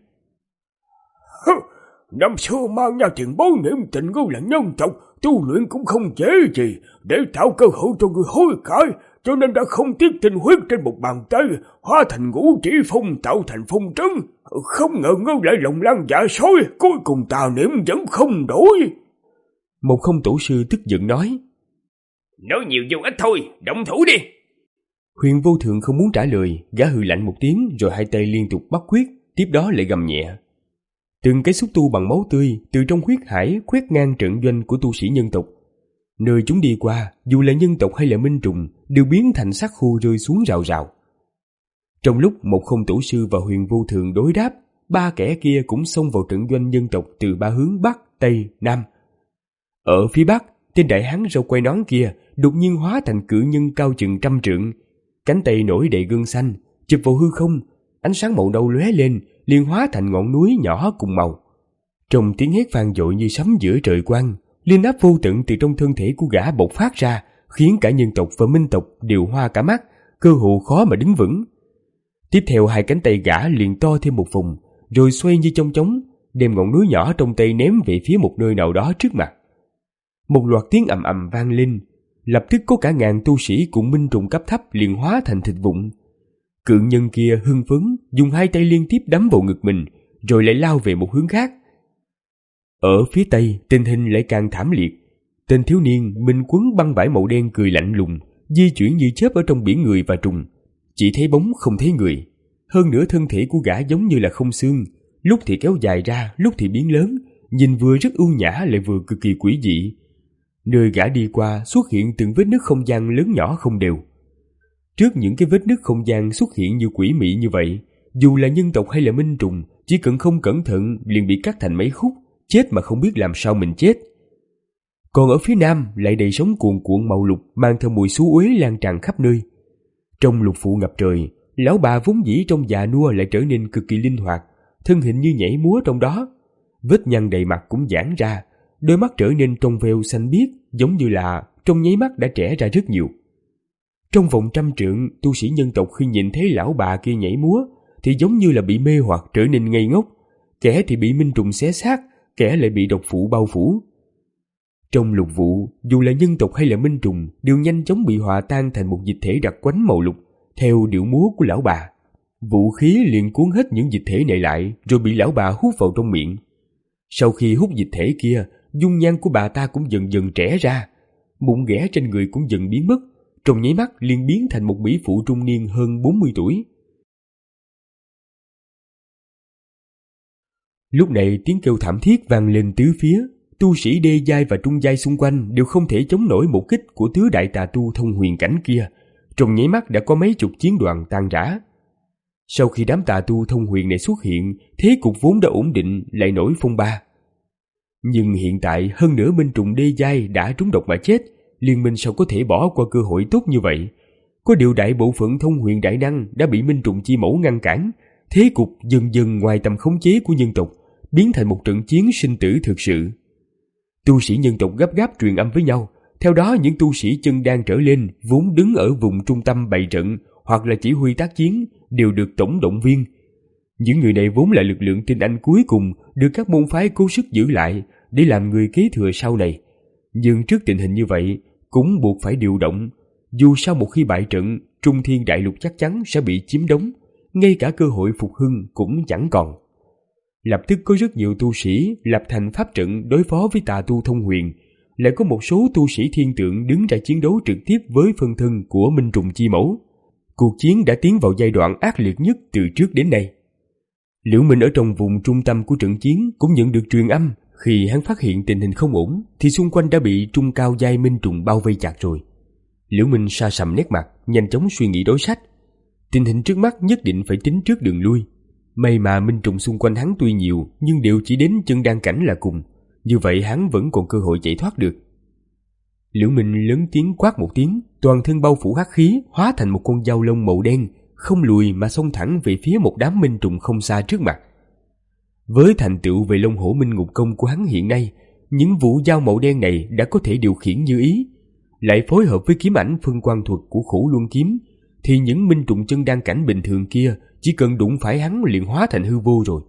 Năm xưa mang nhà tiền bối niệm tình ngươi là nhân tộc, tu luyện cũng không dễ gì, để tạo cơ hội cho ngươi hối cải, cho nên đã không tiếc tinh huyết trên một bàn tay, hóa thành ngũ chỉ phong tạo thành phong trấn. Không ngờ ngươi lại lòng lan dạ sói, cuối cùng tà niệm vẫn không đổi. Một không tổ sư tức giận nói. Nói nhiều vô ích thôi, động thủ đi. Huyền Vô Thượng không muốn trả lời, gã hừ lạnh một tiếng rồi hai tay liên tục bắt quyết, tiếp đó lại gầm nhẹ. Từng cái xúc tu bằng máu tươi từ trong huyết hải quét ngang trận doanh của tu sĩ nhân tộc. Nơi chúng đi qua, dù là nhân tộc hay là minh trùng, đều biến thành xác khô rơi xuống rào rào. Trong lúc một không tổ sư và Huyền Vô Thượng đối đáp, ba kẻ kia cũng xông vào trận doanh nhân tộc từ ba hướng Bắc, Tây, Nam. Ở phía Bắc, tên đại hán râu quai nón kia đột nhiên hóa thành cự nhân cao chừng trăm trượng, cánh tay nổi đầy gân xanh, chụp vào hư không, ánh sáng màu nâu lóe lên, liền hóa thành ngọn núi nhỏ cùng màu. Trong tiếng hét vang dội như sấm giữa trời quang, linh áp vô tận từ trong thân thể của gã bộc phát ra, khiến cả nhân tộc và minh tộc đều hoa cả mắt, cơ hồ khó mà đứng vững. Tiếp theo hai cánh tay gã liền to thêm một vùng, rồi xoay như chong chóng, đem ngọn núi nhỏ trong tay ném về phía một nơi nào đó trước mặt. Một loạt tiếng ầm ầm vang lên, lập tức có cả ngàn tu sĩ cùng minh trùng cấp thấp liền hóa thành thịt vụn. Cự nhân kia hưng phấn, dùng hai tay liên tiếp đấm vào ngực mình, rồi lại lao về một hướng khác. Ở phía tây, tình hình lại càng thảm liệt. Tên thiếu niên minh quấn băng vải màu đen cười lạnh lùng, di chuyển như chớp ở trong biển người và trùng, chỉ thấy bóng không thấy người. Hơn nữa thân thể của gã giống như là không xương, lúc thì kéo dài ra, lúc thì biến lớn, nhìn vừa rất ưu nhã lại vừa cực kỳ quỷ dị. Nơi gã đi qua xuất hiện từng vết nứt không gian lớn nhỏ không đều. Trước những cái vết nứt không gian xuất hiện như quỷ mị như vậy, dù là nhân tộc hay là minh trùng, chỉ cần không cẩn thận liền bị cắt thành mấy khúc, chết mà không biết làm sao mình chết. Còn ở phía nam lại đầy sóng cuồn cuộn màu lục mang theo mùi xú uế lan tràn khắp nơi. Trong lục phụ ngập trời, lão bà vốn dĩ trong già nua lại trở nên cực kỳ linh hoạt, thân hình như nhảy múa trong đó. Vết nhăn đầy mặt cũng giãn ra, đôi mắt trở nên trong veo xanh biếc, giống như là trong nháy mắt đã trẻ ra rất nhiều. Trong vòng trăm trượng, tu sĩ nhân tộc khi nhìn thấy lão bà kia nhảy múa thì giống như là bị mê hoặc trở nên ngây ngốc, kẻ thì bị minh trùng xé xác, kẻ lại bị độc phụ bao phủ. Trong lục vụ, dù là nhân tộc hay là minh trùng đều nhanh chóng bị hòa tan thành một dịch thể đặc quánh màu lục theo điệu múa của lão bà. Vũ khí liền cuốn hết những dịch thể này lại rồi bị lão bà hút vào trong miệng. Sau khi hút dịch thể kia, dung nhan của bà ta cũng dần dần trẻ ra, mụn ghẻ trên người cũng dần biến mất, trong nháy mắt liền biến thành một mỹ phụ trung niên hơn bốn mươi tuổi. Lúc này tiếng kêu thảm thiết vang lên tứ phía, tu sĩ đê giai và trung giai xung quanh đều không thể chống nổi một kích của tứ đại tà tu thông huyền cảnh kia, trong nháy mắt đã có mấy chục chiến đoàn tan rã. Sau khi đám tà tu thông huyền này xuất hiện, thế cục vốn đã ổn định lại nổi phong ba. Nhưng hiện tại hơn nửa minh trùng đê giai đã trúng độc mà chết, liên minh sao có thể bỏ qua cơ hội tốt như vậy? Có điều đại bộ phận thông huyền đại năng đã bị minh trùng chi mẫu ngăn cản, thế cục dần dần ngoài tầm khống chế của nhân tộc, biến thành một trận chiến sinh tử thực sự. Tu sĩ nhân tộc gấp gáp truyền âm với nhau, theo đó những tu sĩ chân đan trở lên vốn đứng ở vùng trung tâm bày trận hoặc là chỉ huy tác chiến đều được tổng động viên. Những người này vốn là lực lượng tinh anh cuối cùng được các môn phái cố sức giữ lại để làm người kế thừa sau này. Nhưng trước tình hình như vậy cũng buộc phải điều động, dù sao một khi bại trận, Trung Thiên Đại Lục chắc chắn sẽ bị chiếm đóng, ngay cả cơ hội phục hưng cũng chẳng còn. Lập tức có rất nhiều tu sĩ lập thành pháp trận đối phó với tà tu thông huyền, lại có một số tu sĩ thiên tượng đứng ra chiến đấu trực tiếp với phân thân của minh trùng chi mẫu. Cuộc chiến đã tiến vào giai đoạn ác liệt nhất từ trước đến nay. Liễu Minh ở trong vùng trung tâm của trận chiến cũng nhận được truyền âm, khi hắn phát hiện tình hình không ổn thì xung quanh đã bị trung cao giai minh trùng bao vây chặt rồi. Liễu Minh sa sầm nét mặt, nhanh chóng suy nghĩ đối sách. Tình hình trước mắt nhất định phải tính trước đường lui. May mà minh trùng xung quanh hắn tuy nhiều nhưng đều chỉ đến chân đan cảnh là cùng, như vậy hắn vẫn còn cơ hội chạy thoát được. Liễu Minh lớn tiếng quát một tiếng, toàn thân bao phủ hắc khí, hóa thành một con dao lông màu đen, không lùi mà xông thẳng về phía một đám minh trùng không xa trước mặt. Với thành tựu về Long Hổ Minh Ngục Công của hắn hiện nay, những vũ dao màu đen này đã có thể điều khiển như ý, lại phối hợp với kiếm ảnh phân quang thuật của Khổ Luân Kiếm, thì những minh trùng chân đan cảnh bình thường kia chỉ cần đụng phải hắn liền hóa thành hư vô rồi.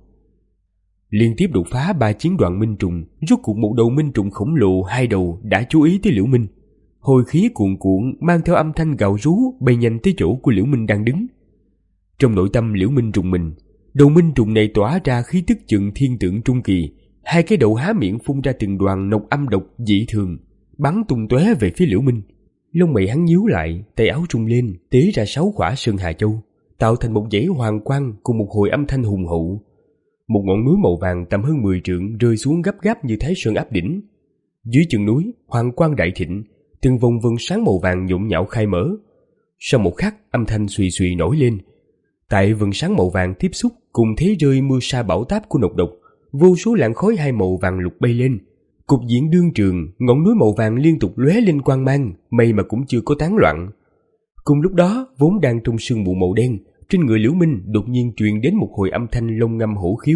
Liên tiếp đột phá ba chiến đoàn minh trùng, rốt cuộc một đầu minh trùng khổng lồ hai đầu đã chú ý tới Liễu Minh. Hồi khí cuồn cuộn mang theo âm thanh gào rú bay nhanh tới chỗ của Liễu Minh đang đứng. Trong nội tâm Liễu Minh rùng mình, đầu minh trùng này tỏa ra khí tức chừng thiên tượng trung kỳ, hai cái đầu há miệng phun ra từng đoàn nọc âm độc dị thường, bắn tung tóe về phía Liễu Minh. Lông mày hắn nhíu lại, tay áo trung lên, tế ra sáu quả sơn hà châu, tạo thành một dãy hoàng quang cùng một hồi âm thanh hùng hậu. Một ngọn núi màu vàng tầm hơn mười trượng rơi xuống gấp gáp như Thái Sơn áp đỉnh. Dưới chân núi, hoàng quang đại thịnh, từng vòng vân sáng màu vàng nhộn nhạo khai mở. Sau một khắc, âm thanh xùy xùy nổi lên. Tại vầng sáng màu vàng tiếp xúc cùng thế rơi mưa sa bão táp của nọc độc, vô số làn khói hai màu vàng lục bay lên. Cục diện đương trường, ngọn núi màu vàng liên tục lóe lên quang mang, may mà cũng chưa có tán loạn. Cùng lúc đó, vốn đang trong sương mù màu đen, trên người Liễu Minh đột nhiên truyền đến một hồi âm thanh long ngâm hổ khiếu.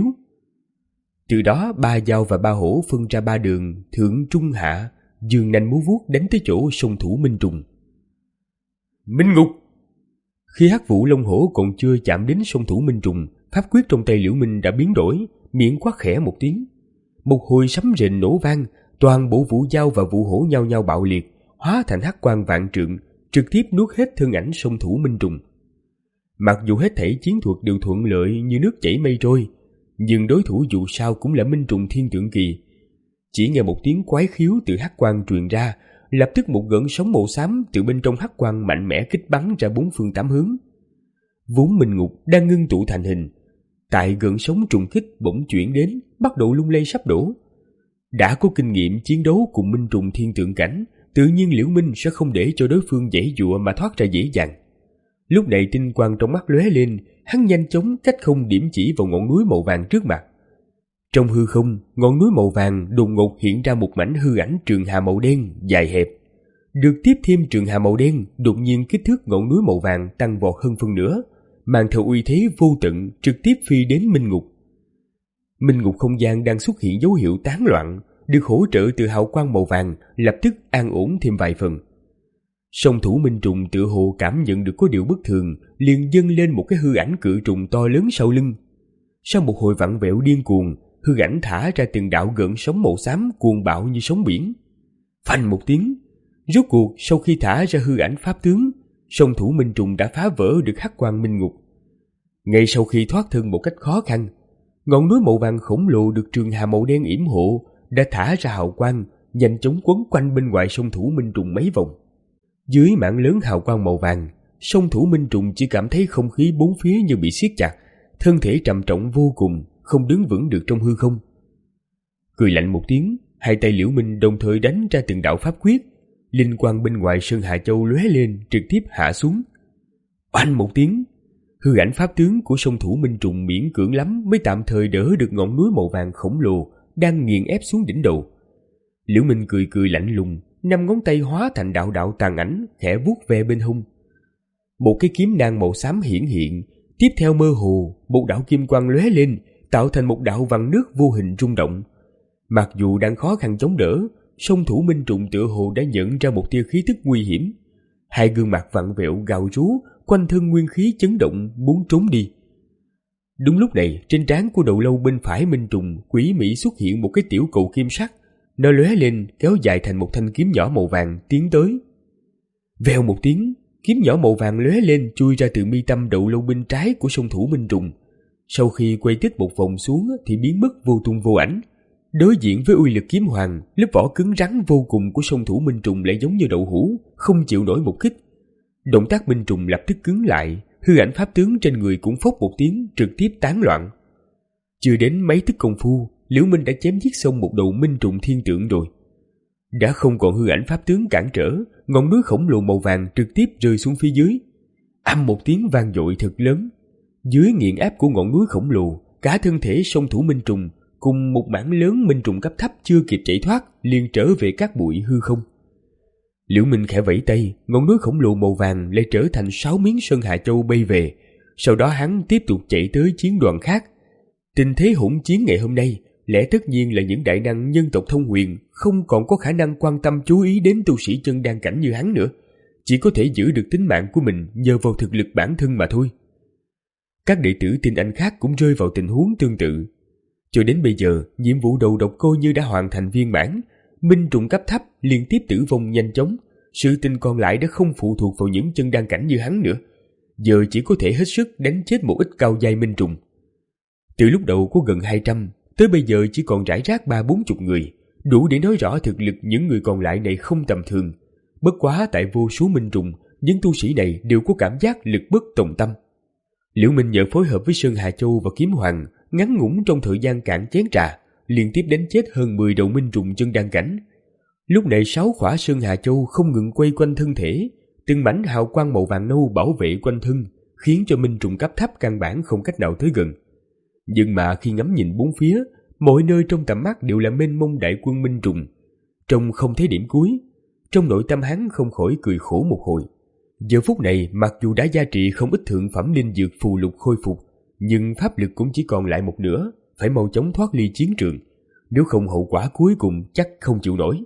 Từ đó ba dao và ba hổ phân ra ba đường, thượng trung hạ, dương nanh múa vuốt đánh tới chỗ song thủ minh trùng. Minh ngục! Khi hắc vũ long hổ còn chưa chạm đến song thủ minh trùng, pháp quyết trong tay Liễu Minh đã biến đổi, miệng quát khẽ một tiếng. Một hồi sấm rền nổ vang, toàn bộ vũ dao và vũ hổ nhau nhau bạo liệt, hóa thành hắc quang vạn trượng, trực tiếp nuốt hết thân ảnh song thủ minh trùng. Mặc dù hết thảy chiến thuật đều thuận lợi như nước chảy mây trôi, nhưng đối thủ dù sao cũng là minh trùng thiên tượng kỳ. Chỉ nghe một tiếng quái khiếu từ hắc quang truyền ra, lập tức một gợn sóng màu xám từ bên trong hắc quang mạnh mẽ kích bắn ra bốn phương tám hướng. Vốn minh ngục đang ngưng tụ thành hình, tại gợn sóng trùng kích bỗng chuyển đến, bắt đầu lung lay sắp đổ. Đã có kinh nghiệm chiến đấu cùng minh trùng thiên tượng cảnh, tự nhiên Liễu Minh sẽ không để cho đối phương giãy giụa mà thoát ra dễ dàng. Lúc này tinh quang trong mắt lóe lên, hắn nhanh chóng cách không điểm chỉ vào ngọn núi màu vàng trước mặt. Trong hư không, ngọn núi màu vàng đột ngột hiện ra một mảnh hư ảnh trường hà màu đen dài hẹp. Được tiếp thêm trường hà màu đen, đột nhiên kích thước ngọn núi màu vàng tăng vọt hơn phân nửa, mang theo uy thế vô tận trực tiếp phi đến minh ngục. Minh ngục không gian đang xuất hiện dấu hiệu tán loạn, được hỗ trợ từ hào quang màu vàng lập tức an ổn thêm vài phần. Song thủ Minh Trùng tự hồ cảm nhận được có điều bất thường, liền dâng lên một cái hư ảnh cự trùng to lớn sau lưng. Sau một hồi vặn vẹo điên cuồng, hư ảnh thả ra từng đạo gợn sóng màu xám cuồng bạo như sóng biển. Phanh một tiếng, rốt cuộc sau khi thả ra hư ảnh pháp tướng, song thủ Minh Trùng đã phá vỡ được hắc quang minh ngục. Ngay sau khi thoát thân một cách khó khăn, ngọn núi màu vàng khổng lồ được trường hà màu đen yểm hộ đã thả ra hào quang, nhanh chóng quấn quanh bên ngoài song thủ Minh Trùng mấy vòng. Dưới mảng lớn hào quang màu vàng, song thủ Minh Trùng chỉ cảm thấy không khí bốn phía như bị siết chặt, thân thể trầm trọng vô cùng, không đứng vững được trong hư không. Cười lạnh một tiếng, hai tay Liễu Minh đồng thời đánh ra từng đạo pháp quyết, linh quang bên ngoài Sơn Hà Châu lóe lên trực tiếp hạ xuống. Oanh một tiếng, hư ảnh pháp tướng của song thủ Minh Trùng miễn cưỡng lắm mới tạm thời đỡ được ngọn núi màu vàng khổng lồ đang nghiền ép xuống đỉnh đầu. Liễu Minh cười cười lạnh lùng, năm ngón tay hóa thành đạo đạo tàn ảnh khẽ vuốt ve bên hông. Một cái kiếm nang màu xám hiển hiện, tiếp theo mơ hồ một đạo kim quang lóe lên, tạo thành một đạo vằn nước vô hình rung động. Mặc dù đang khó khăn chống đỡ, song thủ Minh Trùng tựa hồ đã nhận ra một tia khí tức nguy hiểm. Hai gương mặt vặn vẹo gào rú, quanh thân nguyên khí chấn động muốn trốn đi. Đúng lúc này, trên trán của đầu lâu bên phải Minh Trùng quỷ mỹ xuất hiện một cái tiểu cầu kim sắc, nó lóe lên kéo dài thành một thanh kiếm nhỏ màu vàng tiến tới. Vèo một tiếng, kiếm nhỏ màu vàng lóe lên chui ra từ mi tâm đầu lâu bên trái của song thủ Minh Trùng. Sau khi quay tích một vòng xuống thì biến mất vô tung vô ảnh. Đối diện với uy lực kiếm hoàng, lớp vỏ cứng rắn vô cùng của song thủ Minh Trùng lại giống như đậu hũ, không chịu nổi một kích. Động tác Minh Trùng lập tức cứng lại, hư ảnh pháp tướng trên người cũng phốc một tiếng trực tiếp tán loạn. Chưa đến mấy tức công phu, Liễu Minh đã chém giết xong một đầu Minh Trùng thiên tượng rồi. Đã không còn hư ảnh pháp tướng cản trở, ngọn núi khổng lồ màu vàng trực tiếp rơi xuống phía dưới. Âm một tiếng vang dội thật lớn. Dưới nghiền áp của ngọn núi khổng lồ, cả thân thể song thủ Minh Trùng cùng một mảng lớn Minh Trùng cấp thấp chưa kịp chạy thoát liền trở về các bụi hư không. Liễu Minh khẽ vẫy tay, ngọn núi khổng lồ màu vàng lại trở thành sáu miếng Sơn Hà Châu bay về. Sau đó hắn tiếp tục chạy tới chiến đoàn khác. Tình thế hỗn chiến ngày hôm nay, lẽ tất nhiên là những đại năng nhân tộc thông huyền không còn có khả năng quan tâm chú ý đến tu sĩ chân đan cảnh như hắn nữa, chỉ có thể giữ được tính mạng của mình nhờ vào thực lực bản thân mà thôi. Các đệ tử tinh anh khác cũng rơi vào tình huống tương tự. Cho đến bây giờ, nhiệm vụ đầu độc coi như đã hoàn thành viên mãn. Minh Trùng cấp thấp liên tiếp tử vong nhanh chóng, sự tình còn lại đã không phụ thuộc vào những chân đan cảnh như hắn nữa. Giờ chỉ có thể hết sức đánh chết một ít cao giai Minh Trùng. Từ lúc đầu có gần hai trăm, tới bây giờ chỉ còn rải rác ba bốn chục người, đủ để nói rõ thực lực những người còn lại này không tầm thường. Bất quá tại vô số Minh Trùng, những tu sĩ này đều có cảm giác lực bất tòng tâm. Liễu Minh nhờ phối hợp với Sơn Hà Châu và Kiếm Hoàng, ngắn ngủn trong thời gian cạn chén trà, liên tiếp đánh chết hơn mười đầu Minh Trùng chân đan cảnh. Lúc này sáu khỏa Sơn Hà Châu không ngừng quay quanh thân thể, từng mảnh hào quang màu vàng nâu bảo vệ quanh thân, khiến cho Minh Trùng cấp thấp căn bản không cách nào tới gần. Nhưng mà khi ngắm nhìn bốn phía, mọi nơi trong tầm mắt đều là mênh mông đại quân Minh Trùng, trông không thấy điểm cuối. Trong nội tâm hắn không khỏi cười khổ một hồi. Giờ phút này, mặc dù đã gia trị không ít thượng phẩm linh dược phù lục khôi phục, nhưng pháp lực cũng chỉ còn lại một nửa, phải mau chóng thoát ly chiến trường, nếu không hậu quả cuối cùng chắc không chịu nổi.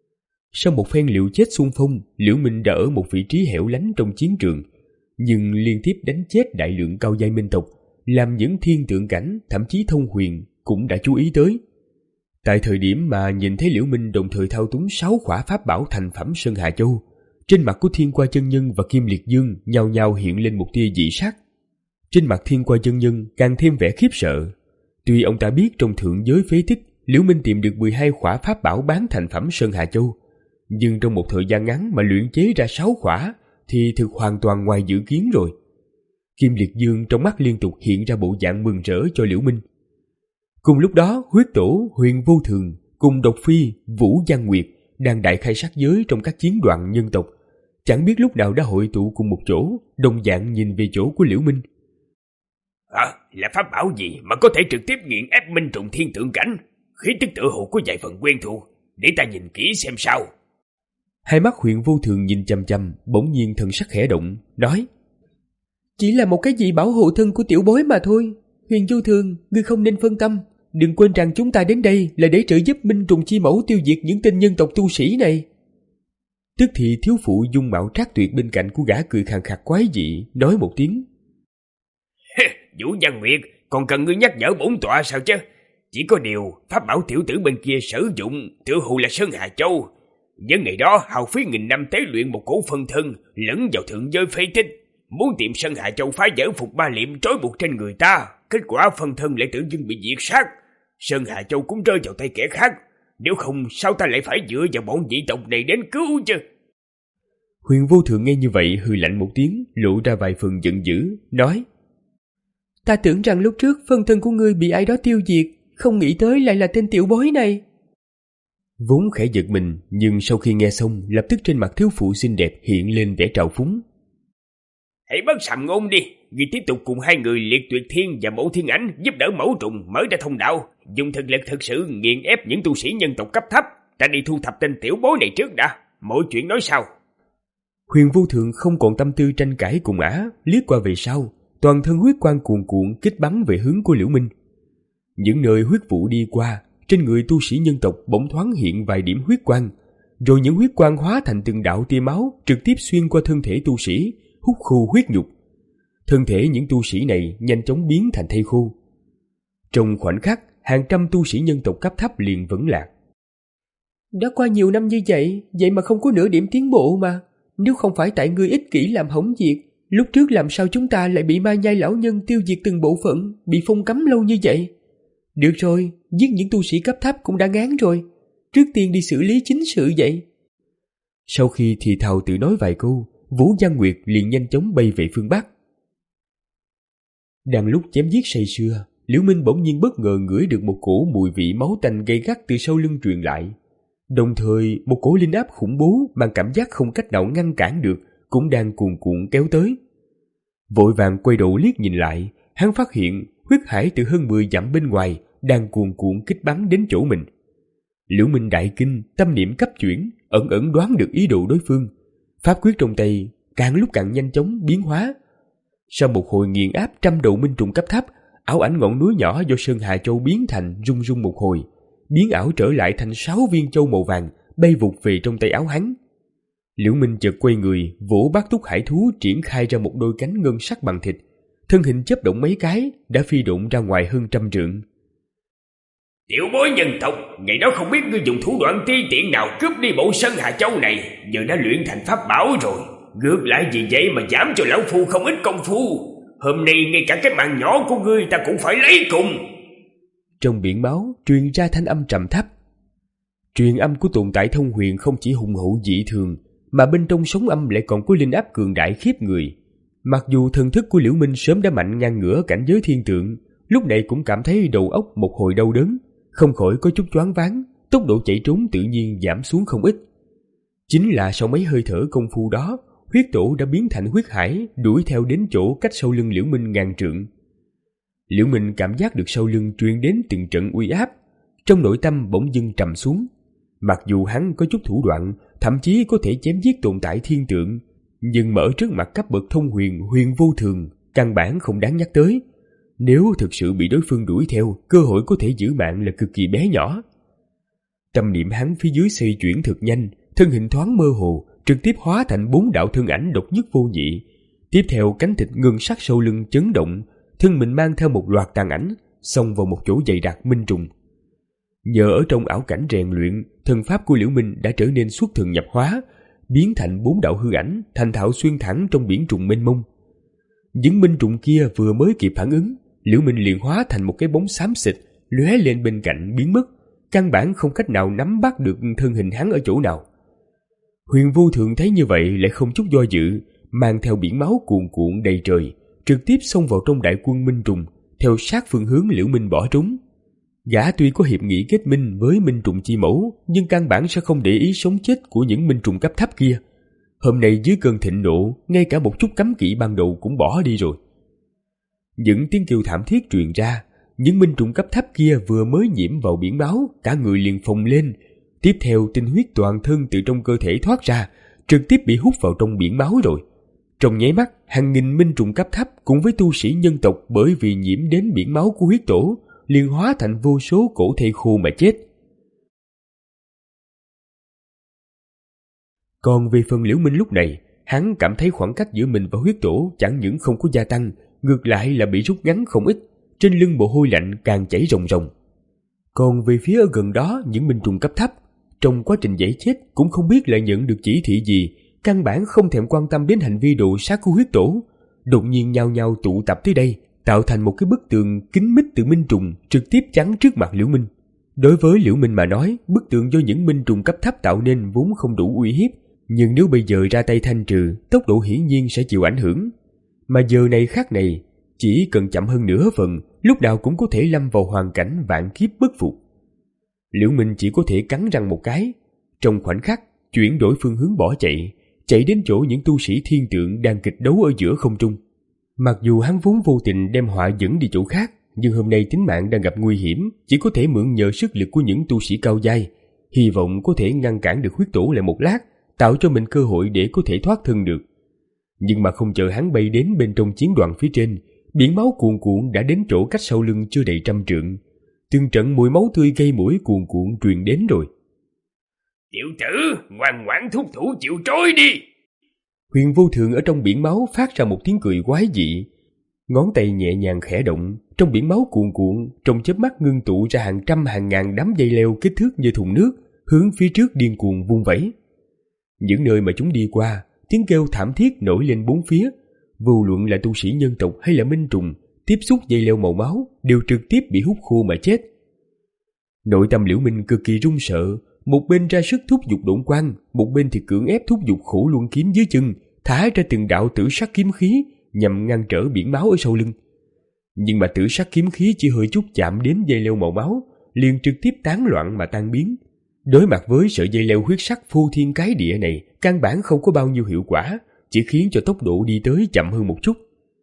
Sau một phen liều chết xung phong, Liễu Minh đã ở một vị trí hẻo lánh trong chiến trường, nhưng liên tiếp đánh chết đại lượng cao giai minh tộc, làm những thiên tượng cảnh, thậm chí thông huyền cũng đã chú ý tới. Tại thời điểm mà nhìn thấy Liễu Minh đồng thời thao túng sáu khỏa pháp bảo thành phẩm Sơn Hà Châu, trên mặt của Thiên Qua Chân Nhân và Kim Liệt Dương nhao nhao hiện lên một tia dị sắc. Trên mặt Thiên Qua Chân Nhân càng thêm vẻ khiếp sợ. Tuy ông ta biết trong thượng giới phế tích, Liễu Minh tìm được mười hai khỏa pháp bảo bán thành phẩm Sơn Hà Châu, nhưng trong một thời gian ngắn mà luyện chế ra sáu khỏa thì thực hoàn toàn ngoài dự kiến rồi. Kim Liệt Dương trong mắt liên tục hiện ra bộ dạng mừng rỡ cho Liễu Minh. Cùng lúc đó, Huyết Tổ, Huyền Vô Thường cùng Độc Phi, Vũ Giang Nguyệt đang đại khai sát giới trong các chiến đoàn nhân tộc, chẳng biết lúc nào đã hội tụ cùng một chỗ, đồng dạng nhìn về chỗ của Liễu Minh. À, là pháp bảo gì mà có thể trực tiếp nghiền ép minh trùng thiên tượng cảnh? Khí tức tự hồ có vài phần quen thuộc, để ta nhìn kỹ xem sao. Hai mắt Huyền Vô Thường nhìn chằm chằm, bỗng nhiên thần sắc khẽ động, nói: Chỉ là một cái gì bảo hộ thân của tiểu bối mà thôi. Huyền Vô Thường, ngươi không nên phân tâm. Đừng quên rằng chúng ta đến đây là để trợ giúp minh trùng chi mẫu tiêu diệt những tên nhân tộc tu sĩ này. Tức thì thiếu phụ dung mạo trác tuyệt bên cạnh của gã cười khàn khạc quái dị, nói một tiếng: Vũ Văn Nguyệt, còn cần ngươi nhắc nhở bổn tọa sao chứ? Chỉ có điều, pháp bảo tiểu tử bên kia sử dụng tựa hồ là Sơn Hà Châu. Nhân ngày đó hao phí nghìn năm tế luyện một cổ phân thân lẫn vào thượng giới phế tích, muốn tìm Sơn Hà Châu phá vỡ phục ba liệm trói buộc trên người ta, kết quả phân thân lại tự dưng bị diệt sát. Sơn Hà Châu cũng rơi vào tay kẻ khác, nếu không sao ta lại phải dựa vào bọn dị tộc này đến cứu chứ? Huyền Vô Thường nghe như vậy hừ lạnh một tiếng, lộ ra vài phần giận dữ, nói: Ta tưởng rằng lúc trước phân thân của ngươi bị ai đó tiêu diệt, không nghĩ tới lại là tên tiểu bối này. Vốn khẽ giật mình, nhưng sau khi nghe xong, lập tức trên mặt thiếu phụ xinh đẹp hiện lên vẻ trào phúng. Hãy bất sàm ngôn đi, ngươi tiếp tục cùng hai người Liệt Tuyệt Thiên và Mẫu Thiên Ảnh giúp đỡ Mẫu Trùng mở ra thông đạo, dùng thực lực thực sự nghiền ép những tu sĩ nhân tộc cấp thấp. Ta đi thu thập tên tiểu bối này trước đã, mọi chuyện nói sau. Huyền Vô Thường không còn tâm tư tranh cãi cùng ả, liếc qua về sau, toàn thân huyết quang cuồn cuộn kích bắn về hướng của Liễu Minh. Những nơi huyết vụ đi qua, trên người tu sĩ nhân tộc bỗng thoáng hiện vài điểm huyết quang, rồi những huyết quang hóa thành từng đạo tia máu trực tiếp xuyên qua thân thể tu sĩ, hút khô huyết nhục. Thân thể những tu sĩ này nhanh chóng biến thành thây khô. Trong khoảnh khắc, hàng trăm tu sĩ nhân tộc cấp thấp liền vẫn lạc. Đã qua nhiều năm như vậy, vậy mà không có nửa điểm tiến bộ mà. Nếu không phải tại ngươi ích kỷ làm hỏng việc, lúc trước làm sao chúng ta lại bị ma nhai lão nhân tiêu diệt từng bộ phận, bị phong cấm lâu như vậy? Được rồi, giết những tu sĩ cấp thấp cũng đã ngán rồi. Trước tiên đi xử lý chính sự vậy. Sau khi thì thào tự nói vài câu, Vũ Văn Nguyệt liền nhanh chóng bay về phương Bắc. Đang lúc chém giết say sưa, Liễu Minh bỗng nhiên bất ngờ ngửi được một cổ mùi vị máu tanh gay gắt từ sau lưng truyền lại. Đồng thời, một cổ linh áp khủng bố mang cảm giác không cách nào ngăn cản được cũng đang cuồn cuộn kéo tới. Vội vàng quay đầu liếc nhìn lại, hắn phát hiện huyết hải từ hơn mười dặm bên ngoài đang cuồn cuộn kích bắn đến chỗ mình. Liễu Minh đại kinh, tâm niệm cấp chuyển, ẩn ẩn đoán được ý đồ đối phương. Pháp quyết trong tay càng lúc càng nhanh chóng biến hóa. Sau một hồi nghiền áp trăm đầu minh trùng cấp thấp, ảo ảnh ngọn núi nhỏ do Sơn Hà Châu biến thành rung rung một hồi, biến ảo trở lại thành sáu viên châu màu vàng bay vụt về trong tay áo hắn. Liễu Minh chợt quay người, vỗ bát túc hải thú triển khai ra một đôi cánh ngân sắc bằng thịt, thân hình chớp động mấy cái đã phi độn ra ngoài hơn trăm trượng. Tiểu bối nhân tộc, ngày đó không biết ngươi dùng thủ đoạn ti tiện nào cướp đi bộ Sơn Hà Châu này, giờ đã luyện thành pháp bảo rồi. Ngược lại vì vậy mà giảm cho lão phu không ít công phu. Hôm nay ngay cả cái mạng nhỏ của ngươi ta cũng phải lấy cùng. Trong biển máu truyền ra thanh âm trầm thấp. Truyền âm của tồn tại thông huyền không chỉ hùng hậu dị thường, mà bên trong sóng âm lại còn có linh áp cường đại khiếp người. Mặc dù thần thức của Liễu Minh sớm đã mạnh ngang ngửa cảnh giới thiên tượng, lúc này cũng cảm thấy đầu óc một hồi đau đớn, không khỏi có chút choáng váng, tốc độ chạy trốn tự nhiên giảm xuống không ít. Chính là sau mấy hơi thở công phu đó, huyết tổ đã biến thành huyết hải, đuổi theo đến chỗ cách sau lưng Liễu Minh ngàn trượng. Liễu Minh cảm giác được sau lưng truyền đến từng trận uy áp, trong nội tâm bỗng dưng trầm xuống. Mặc dù hắn có chút thủ đoạn, thậm chí có thể chém giết tồn tại thiên tượng, nhưng mở trước mặt cấp bậc thông huyền huyền vô thường, căn bản không đáng nhắc tới. Nếu thực sự bị đối phương đuổi theo, cơ hội có thể giữ mạng là cực kỳ bé nhỏ. Tâm niệm hắn phía dưới xoay chuyển thật nhanh, thân hình thoáng mơ hồ, trực tiếp hóa thành bốn đạo thân ảnh độc nhất vô nhị. Tiếp theo cánh thịt ngân sắc sau lưng chấn động, thân mình mang theo một loạt tàn ảnh, xông vào một chỗ dày đặc minh trùng. Nhờ ở trong ảo cảnh rèn luyện, thần pháp của Liễu Minh đã trở nên xuất thần nhập hóa, biến thành bốn đạo hư ảnh, thành thạo xuyên thẳng trong biển trùng mênh mông. Những minh trùng kia vừa mới kịp phản ứng, Liễu Minh liền hóa thành một cái bóng xám xịt, lóe lên bên cạnh biến mất, căn bản không cách nào nắm bắt được thân hình hắn ở chỗ nào. Huyền Vô Thường thấy như vậy lại không chút do dự, mang theo biển máu cuồn cuộn đầy trời, trực tiếp xông vào trong đại quân minh trùng, theo sát phương hướng Liễu Minh bỏ trốn. Gã tuy có hiệp nghị kết minh với minh trùng chi mẫu, nhưng căn bản sẽ không để ý sống chết của những minh trùng cấp thấp kia. Hôm nay dưới cơn thịnh nộ, ngay cả một chút cấm kỵ ban đầu cũng bỏ đi rồi. Những tiếng kêu thảm thiết truyền ra. Những minh trùng cấp thấp kia vừa mới nhiễm vào biển máu, cả người liền phồng lên. Tiếp theo tinh huyết toàn thân từ trong cơ thể thoát ra, trực tiếp bị hút vào trong biển máu rồi. Trong nháy mắt, hàng nghìn minh trùng cấp thấp cùng với tu sĩ nhân tộc bởi vì nhiễm đến biển máu của huyết tổ, liền hóa thành vô số cổ thây khô mà chết. Còn về phần Liễu Minh lúc này, hắn cảm thấy khoảng cách giữa mình và huyết tổ chẳng những không có gia tăng, ngược lại là bị rút ngắn không ít, trên lưng mồ hôi lạnh càng chảy ròng ròng. Còn về phía ở gần đó những minh trùng cấp thấp, trong quá trình giải chết cũng không biết lại nhận được chỉ thị gì, căn bản không thèm quan tâm đến hành vi độ sát của huyết tổ, đột nhiên nhao nhao tụ tập tới đây, tạo thành một cái bức tường kín mít từ minh trùng trực tiếp chắn trước mặt Liễu Minh. Đối với Liễu Minh mà nói, bức tường do những minh trùng cấp thấp tạo nên vốn không đủ uy hiếp, nhưng nếu bây giờ ra tay thanh trừ, tốc độ hiển nhiên sẽ chịu ảnh hưởng. Mà giờ này khác này, chỉ cần chậm hơn nửa phần, lúc nào cũng có thể lâm vào hoàn cảnh vạn kiếp bất phục. Liễu Minh chỉ có thể cắn răng một cái, trong khoảnh khắc chuyển đổi phương hướng bỏ chạy, chạy đến chỗ những tu sĩ thiên tượng đang kịch đấu ở giữa không trung. Mặc dù hắn vốn vô tình đem họa dẫn đi chỗ khác, nhưng hôm nay tính mạng đang gặp nguy hiểm, chỉ có thể mượn nhờ sức lực của những tu sĩ cao giai, hy vọng có thể ngăn cản được huyết tổ lại một lát, tạo cho mình cơ hội để có thể thoát thân được. Nhưng mà không chờ hắn bay đến bên trong chiến đoàn phía trên, biển máu cuồn cuộn đã đến chỗ cách sau lưng chưa đầy trăm trượng. Từng trận mùi máu tươi gây mũi cuồn cuộn truyền đến rồi. Tiểu tử, ngoan ngoãn thúc thủ chịu trói đi! Huyền Vô Thường ở trong biển máu phát ra một tiếng cười quái dị. Ngón tay nhẹ nhàng khẽ động, trong biển máu cuồn cuộn, trong chớp mắt ngưng tụ ra hàng trăm hàng ngàn đám dây leo kích thước như thùng nước, hướng phía trước điên cuồng vung vẩy. Những nơi mà chúng đi qua, tiếng kêu thảm thiết nổi lên bốn phía. Vô luận là tu sĩ nhân tộc hay là minh trùng, tiếp xúc dây leo màu máu đều trực tiếp bị hút khô mà chết. Nội tâm Liễu Minh cực kỳ run sợ, một bên ra sức thúc giục độn quang, một bên thì cưỡng ép thúc giục Khổ Luân kiếm dưới chân, thả ra từng đạo tử sắc kiếm khí nhằm ngăn trở biển máu ở sau lưng. Nhưng mà tử sắc kiếm khí chỉ hơi chút chạm đến dây leo màu máu, liền trực tiếp tán loạn mà tan biến. Đối mặt với sợi dây leo huyết sắc phô thiên cái địa này, căn bản không có bao nhiêu hiệu quả, chỉ khiến cho tốc độ đi tới chậm hơn một chút.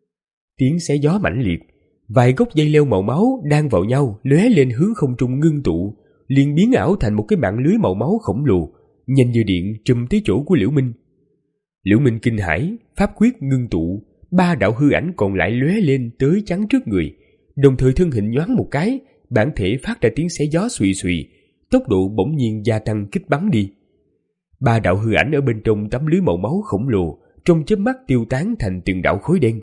Tiếng xé gió mãnh liệt, vài gốc dây leo màu máu đan vào nhau, lóe lên hướng không trung ngưng tụ, liền biến ảo thành một cái mạng lưới màu máu khổng lồ, nhanh như điện trùm tới chỗ của Liễu Minh. Liễu Minh kinh hãi, pháp quyết ngưng tụ, ba đạo hư ảnh còn lại lóe lên tới chắn trước người, đồng thời thân hình nhoáng một cái, bản thể phát ra tiếng xé gió xùy xùy, tốc độ bỗng nhiên gia tăng kích bắn đi. Ba đạo hư ảnh ở bên trong tấm lưới màu máu khổng lồ trong chớp mắt tiêu tán thành từng đạo khối đen.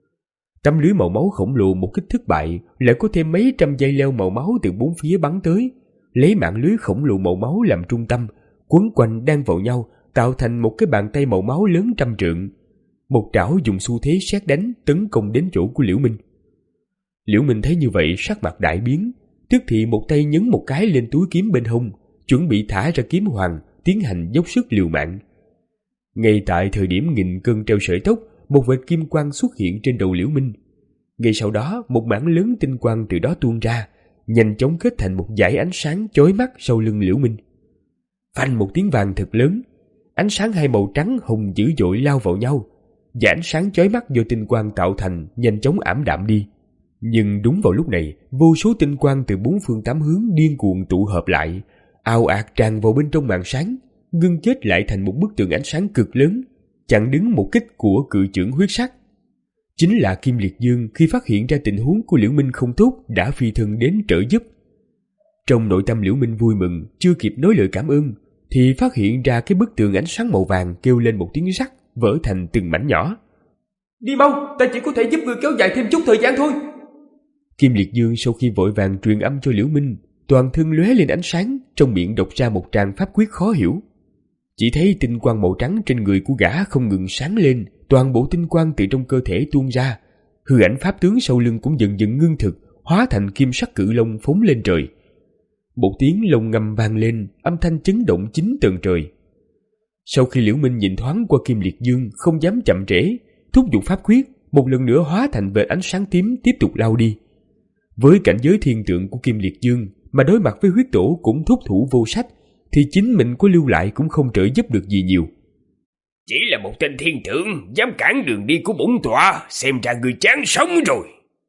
Tấm lưới màu máu khổng lồ một kích thất bại, lại có thêm mấy trăm dây leo màu máu từ bốn phía bắn tới, lấy mạng lưới khổng lồ màu máu làm trung tâm, quấn quanh đan vào nhau, tạo thành một cái bàn tay màu máu lớn trăm trượng. Một trảo dùng xu thế sét đánh tấn công đến chỗ của Liễu Minh. Liễu Minh thấy như vậy sắc mặt đại biến, tức thì một tay nhấn một cái lên túi kiếm bên hông, chuẩn bị thả ra kiếm hoàng, tiến hành dốc sức liều mạng. Ngay tại thời điểm nghìn cân treo sợi tóc, một vệt kim quang xuất hiện trên đầu Liễu Minh. Ngay sau đó, một mảng lớn tinh quang từ đó tuôn ra, nhanh chóng kết thành một dải ánh sáng chói mắt sau lưng Liễu Minh. Phanh một tiếng vàng thật lớn, ánh sáng hai màu trắng hồng dữ dội lao vào nhau, và ánh sáng chói mắt do tinh quang tạo thành nhanh chóng ảm đạm đi. Nhưng đúng vào lúc này, vô số tinh quang từ bốn phương tám hướng điên cuồng tụ hợp lại, ào ạt tràn vào bên trong màn sáng, ngưng kết lại thành một bức tường ánh sáng cực lớn, chặn đứng một kích của cự chưởng huyết sắc. Chính là Kim Liệt Dương khi phát hiện ra tình huống của Liễu Minh không tốt đã phi thân đến trợ giúp. Trong nội tâm Liễu Minh vui mừng, chưa kịp nói lời cảm ơn, thì phát hiện ra cái bức tường ánh sáng màu vàng kêu lên một tiếng rắc, vỡ thành từng mảnh nhỏ. Đi mau, ta chỉ có thể giúp người kéo dài thêm chút thời gian thôi. Kim Liệt Dương sau khi vội vàng truyền âm cho Liễu Minh, toàn thân lóe lên ánh sáng, trong miệng đọc ra một tràng pháp quyết khó hiểu. Chỉ thấy tinh quang màu trắng trên người của gã không ngừng sáng lên, toàn bộ tinh quang từ trong cơ thể tuôn ra. Hư ảnh pháp tướng sau lưng cũng dần dần ngưng thực, hóa thành kim sắc cự long phóng lên trời. Một tiếng lồng ngầm vang lên, âm thanh chấn động chín tầng trời. Sau khi Liễu Minh nhìn thoáng qua Kim Liệt Dương, không dám chậm trễ, thúc giục pháp quyết, một lần nữa hóa thành vệt ánh sáng tím tiếp tục lao đi. Với cảnh giới thiên tượng của Kim Liệt Dương mà đối mặt với huyết tổ cũng thúc thủ vô sách, thì chính mình có lưu lại cũng không trợ giúp được gì nhiều. Chỉ là một tên thiên tượng dám cản đường đi của bổn tọa, xem ra người chán sống rồi.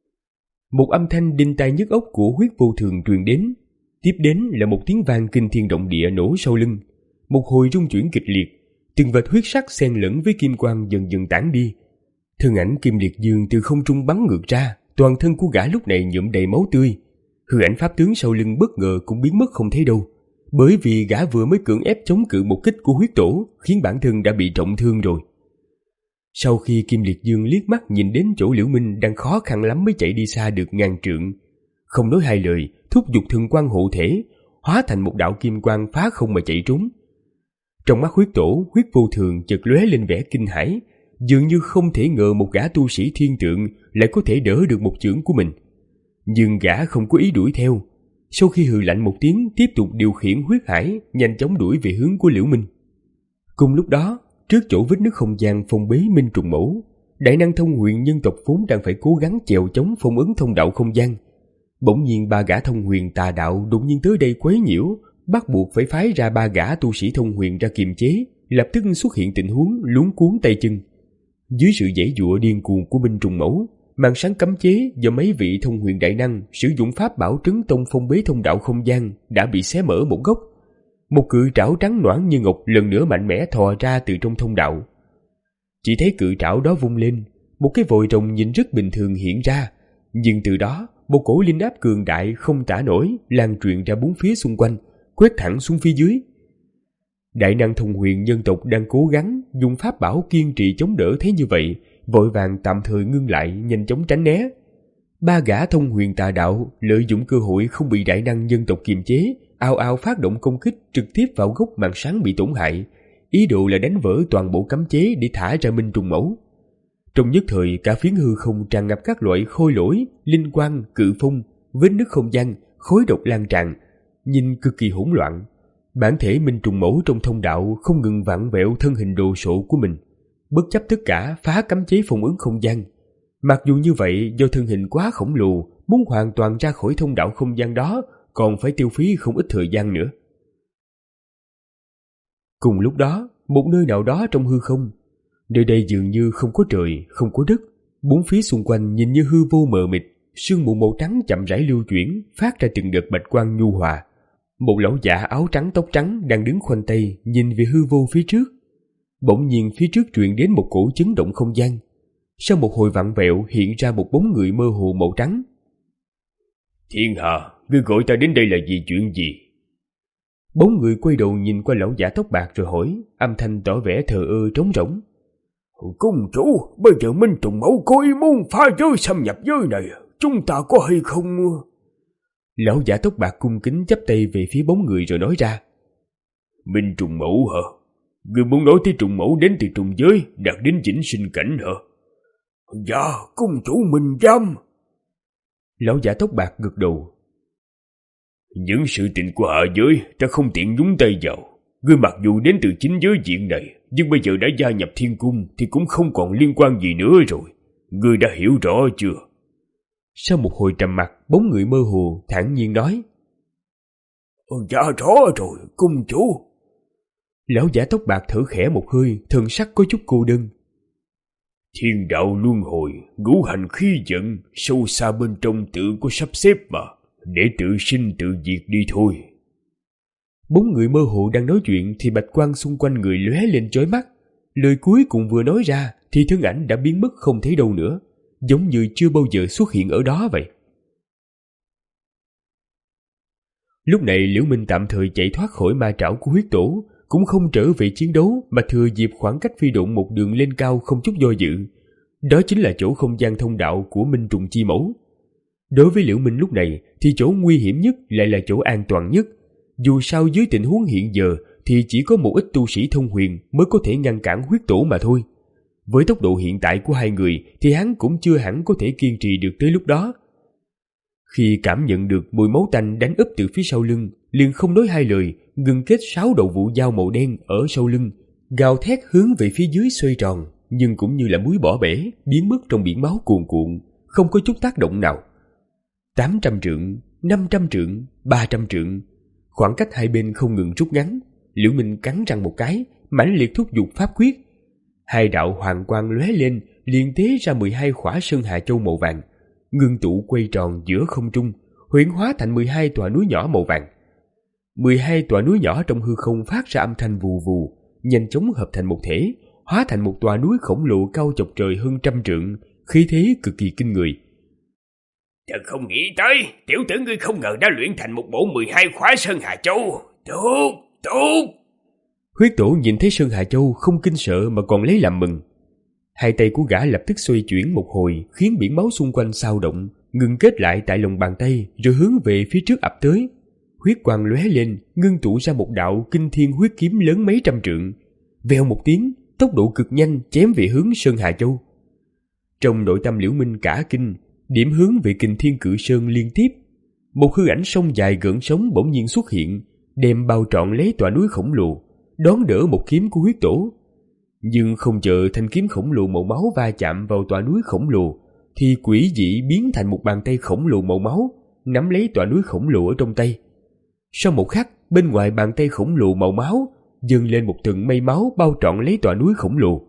Một âm thanh đinh tai nhức óc của huyết vô thường truyền đến. Tiếp đến là một tiếng vang kinh thiên động địa nổ sau lưng. Một hồi rung chuyển kịch liệt, từng vệt huyết sắc xen lẫn với kim quang dần dần tản đi. Thân ảnh Kim Liệt Dương từ không trung bắn ngược ra, toàn thân của gã lúc này nhuộm đầy máu tươi. Hư ảnh pháp tướng sau lưng bất ngờ cũng biến mất không thấy đâu, bởi vì gã vừa mới cưỡng ép chống cự một kích của huyết tổ, khiến bản thân đã bị trọng thương rồi. Sau khi Kim Liệt Dương liếc mắt nhìn đến chỗ Liễu Minh đang khó khăn lắm mới chạy đi xa được ngàn trượng, không nói hai lời, thúc giục thần quang hộ thể, hóa thành một đạo kim quang phá không mà chạy trốn. Trong mắt huyết tổ, huyết vô thường chợt lóe lên vẻ kinh hãi, dường như không thể ngờ một gã tu sĩ thiên tượng lại có thể đỡ được một chưởng của mình. Nhưng gã không có ý đuổi theo. Sau khi hừ lạnh một tiếng, tiếp tục điều khiển huyết hải nhanh chóng đuổi về hướng của Liễu Minh. Cùng lúc đó, trước chỗ vết nứt không gian phong bế Minh Trùng Mẫu, đại năng thông huyền nhân tộc vốn đang phải cố gắng chèo chống phong ấn thông đạo không gian. Bỗng nhiên ba gã thông huyền tà đạo đột nhiên tới đây quấy nhiễu, bắt buộc phải phái ra ba gã tu sĩ thông huyền ra kiềm chế, lập tức xuất hiện tình huống luống cuống tay chân. Dưới sự giãy giụa điên cuồng của Minh Trùng Mẫu, màn sáng cấm chế do mấy vị thông huyền đại năng sử dụng pháp bảo trấn tông phong bế thông đạo không gian đã bị xé mở một góc. Một cự trảo trắng noãn như ngọc lần nữa mạnh mẽ thò ra từ trong thông đạo. Chỉ thấy cự trảo đó vung lên, một cái vòi rồng nhìn rất bình thường hiện ra, nhưng từ đó một cổ linh áp cường đại không tả nổi lan truyền ra bốn phía xung quanh, quét thẳng xuống phía dưới. Đại năng thông huyền nhân tộc đang cố gắng dùng pháp bảo kiên trì chống đỡ thế như vậy, vội vàng tạm thời ngưng lại, nhanh chóng tránh né. Ba gã thông huyền tà đạo lợi dụng cơ hội không bị đại năng nhân tộc kiềm chế, ao ao phát động công kích trực tiếp vào gốc màn sáng bị tổn hại, ý đồ là đánh vỡ toàn bộ cấm chế để thả ra Minh Trùng Mẫu. Trong nhất thời, cả phiến hư không tràn ngập các loại khôi lỗi, linh quang, cự phong, vết nứt không gian, khói độc lan tràn, nhìn cực kỳ hỗn loạn. Bản thể Minh Trùng Mẫu trong thông đạo không ngừng vặn vẹo thân hình đồ sộ của mình, bất chấp tất cả phá cấm chế phong ấn không gian. Mặc dù như vậy, do thân hình quá khổng lồ, muốn hoàn toàn ra khỏi thông đạo không gian đó còn phải tiêu phí không ít thời gian nữa. Cùng lúc đó, một nơi nào đó trong hư không, nơi đây dường như không có trời, không có đất, bốn phía xung quanh nhìn như hư vô mờ mịt, sương mù màu trắng chậm rãi lưu chuyển, phát ra từng đợt bạch quang nhu hòa. Một lão giả áo trắng tóc trắng đang đứng khoanh tay nhìn về hư vô phía trước. Bỗng nhiên phía trước truyền đến một cổ chấn động không gian. Sau một hồi vặn vẹo hiện ra một bóng người mơ hồ màu trắng. Thiên Hà, ngươi gọi ta đến đây là vì chuyện gì? Bóng người quay đầu nhìn qua lão giả tóc bạc rồi hỏi, âm thanh tỏ vẻ thờ ơ trống rỗng. Cung chủ, bây giờ Minh Trùng Mẫu có ý muốn phá giới xâm nhập giới này, chúng ta có hay không? Lão giả tóc bạc cung kính chắp tay về phía bóng người rồi nói ra. Minh Trùng Mẫu hả? Ngươi muốn nói tới Trùng Mẫu đến từ trùng giới, đạt đến chỉnh sinh cảnh hả? Dạ, cung chủ mình dám. Lão giả tóc bạc gật đầu. Những sự tình của hạ giới ta không tiện nhúng tay vào. Ngươi mặc dù đến từ chính giới diện này, nhưng bây giờ đã gia nhập thiên cung thì cũng không còn liên quan gì nữa rồi. Ngươi đã hiểu rõ chưa? Sau một hồi trầm mặc, bóng người mơ hồ thản nhiên nói. Dạ rõ rồi, cung chủ. Lão giả tóc bạc thở khẽ một hơi, thần sắc có chút cô đơn. Thiên đạo luân hồi, ngũ hành khí vận, sâu xa bên trong tự có sắp xếp mà, để tự sinh tự diệt đi thôi. Bốn người mơ hồ đang nói chuyện thì bạch quang xung quanh người lóe lên chói mắt. Lời cuối cùng vừa nói ra thì thân ảnh đã biến mất không thấy đâu nữa, giống như chưa bao giờ xuất hiện ở đó vậy. Lúc này Liễu Minh tạm thời chạy thoát khỏi ma trảo của huyết tổ, cũng không trở về chiến đấu mà thừa dịp khoảng cách phi độn một đường lên cao không chút do dự. Đó chính là chỗ không gian thông đạo của Minh Trùng Chi Mẫu. Đối với Liễu Minh lúc này thì chỗ nguy hiểm nhất lại là chỗ an toàn nhất. Dù sao dưới tình huống hiện giờ thì chỉ có một ít tu sĩ thông huyền mới có thể ngăn cản huyết tổ mà thôi. Với tốc độ hiện tại của hai người thì hắn cũng chưa hẳn có thể kiên trì được tới lúc đó. Khi cảm nhận được mùi máu tanh đánh úp từ phía sau lưng, liền không nói hai lời, ngừng kết sáu đầu vụ dao màu đen ở sau lưng, gào thét hướng về phía dưới xoay tròn, nhưng cũng như là muối bỏ bể, biến mất trong biển máu cuồn cuộn, không có chút tác động nào. Tám trăm trượng, năm trăm trượng, ba trăm trượng, khoảng cách hai bên không ngừng rút ngắn. Liễu Minh cắn răng một cái, mãnh liệt thúc giục pháp quyết. Hai đạo hoàng quang lóe lên, liền tế ra mười hai khỏa sơn hà châu màu vàng, ngưng tụ quay tròn giữa không trung, huyễn hóa thành mười hai tòa núi nhỏ màu vàng. mười hai tòa núi nhỏ trong hư không phát ra âm thanh vù vù, nhanh chóng hợp thành một thể, hóa thành một tòa núi khổng lồ cao chọc trời hơn trăm trượng, khí thế cực kỳ kinh người. Thật không nghĩ tới, tiểu tử ngươi không ngờ đã luyện thành một bộ mười hai khóa Sơn Hà Châu. Tốt, tốt. Huyết Tổ nhìn thấy Sơn Hà Châu không kinh sợ mà còn lấy làm mừng. Hai tay của gã lập tức xoay chuyển một hồi, khiến biển máu xung quanh xao động, ngừng kết lại tại lòng bàn tay, rồi hướng về phía trước ập tới. Huyết quang lóe lên, ngưng tụ ra một đạo kinh thiên huyết kiếm lớn mấy trăm trượng. Vèo một tiếng, tốc độ cực nhanh chém về hướng Sơn Hà Châu. Trong nội tâm Liễu Minh cả kinh, điểm hướng về Kình Thiên Cự Sơn liên tiếp. Một hư ảnh sông dài gợn sóng bỗng nhiên xuất hiện, đem bao trọn lấy tòa núi khổng lồ, đón đỡ một kiếm của Huyết Tổ. Nhưng không chờ thanh kiếm khổng lồ màu máu va chạm vào tòa núi khổng lồ, thì quỷ dị biến thành một bàn tay khổng lồ màu máu, nắm lấy tòa núi khổng lồ ở trong tay. Sau một khắc, bên ngoài bàn tay khổng lồ màu máu dâng lên một tầng mây máu bao trọn lấy tòa núi khổng lồ.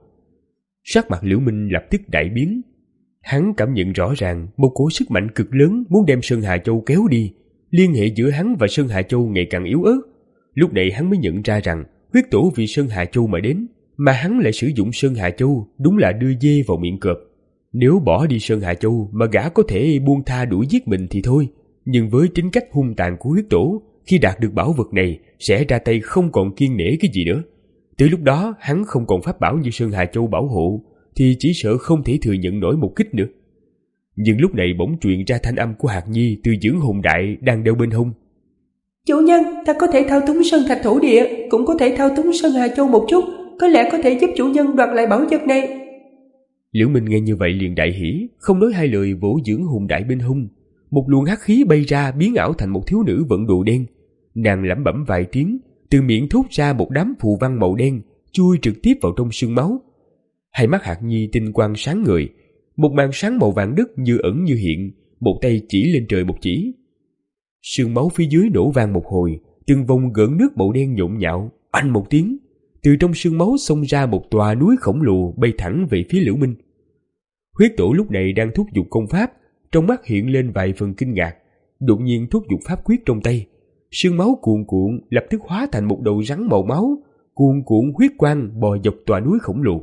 Sắc mặt Liễu Minh lập tức đại biến. Hắn cảm nhận rõ ràng một cỗ sức mạnh cực lớn muốn đem Sơn Hà Châu kéo đi. Liên hệ giữa hắn và Sơn Hà Châu ngày càng yếu ớt. Lúc này hắn mới nhận ra rằng Huyết Tổ vì Sơn Hà Châu mà đến, mà hắn lại sử dụng Sơn Hà Châu đúng là đưa dê vào miệng cọp. Nếu bỏ đi Sơn Hà Châu mà gã có thể buông tha đuổi giết mình thì thôi, nhưng với tính cách hung tàn của Huyết Tổ, khi đạt được bảo vật này sẽ ra tay không còn kiêng nể cái gì nữa. Tới lúc đó hắn không còn pháp bảo như Sơn Hà Châu bảo hộ, thì chỉ sợ không thể thừa nhận nổi một kích nữa. Nhưng lúc này bỗng truyền ra thanh âm của Hạc Nhi từ dưỡng hồn đại đang đeo bên hông. Chủ nhân, ta có thể thao túng Sơn Thạch Thổ Địa, cũng có thể thao túng Sơn Hà Châu một chút, có lẽ có thể giúp chủ nhân đoạt lại bảo vật này. Liễu Minh nghe như vậy liền đại hỉ, không nói hai lời vỗ dưỡng hồn đại bên hông. Một luồng hắc khí bay ra biến ảo thành một thiếu nữ vận đồ đen. Nàng lẩm bẩm vài tiếng, từ miệng thốt ra một đám phù văn màu đen, chui trực tiếp vào trong xương máu. Hai mắt Hạc Nhi tinh quang sáng ngời, một màn sáng màu vàng đất như ẩn như hiện, một tay chỉ lên trời một chỉ. Sương máu phía dưới nổ vang một hồi, từng vòng gợn nước màu đen nhộn nhạo, oanh một tiếng, từ trong sương máu xông ra một tòa núi khổng lồ bay thẳng về phía Liễu Minh. Huyết Tổ lúc này đang thúc giục công pháp, trong mắt hiện lên vài phần kinh ngạc, đột nhiên thúc giục pháp quyết trong tay. Sương máu cuồn cuộn lập tức hóa thành một đầu rắn màu máu, cuồn cuộn huyết quang bò dọc tòa núi khổng lồ.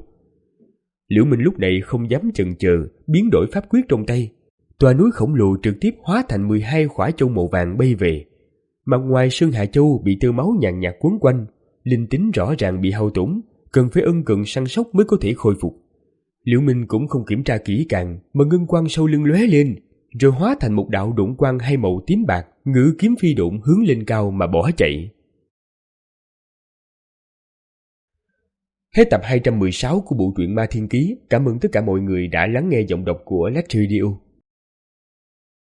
Liễu Minh lúc này không dám chần chờ, biến đổi pháp quyết trong tay. Tòa núi khổng lồ trực tiếp hóa thành mười hai khỏa châu màu vàng bay về. Mặt ngoài Sơn Hà Châu bị tơ máu nhàn nhạt quấn quanh, linh tính rõ ràng bị hao tổn, cần phải ân cần săn sóc mới có thể khôi phục. Liễu Minh cũng không kiểm tra kỹ càng, mà ngân quang sau lưng lóe lên, rồi hóa thành một đạo độn quang hai màu tím bạc, ngự kiếm phi độn hướng lên cao mà bỏ chạy. Hết tập hai trăm mười sáu của bộ truyện Ma Thiên Ký. Cảm ơn tất cả mọi người đã lắng nghe giọng đọc của Lách Radio.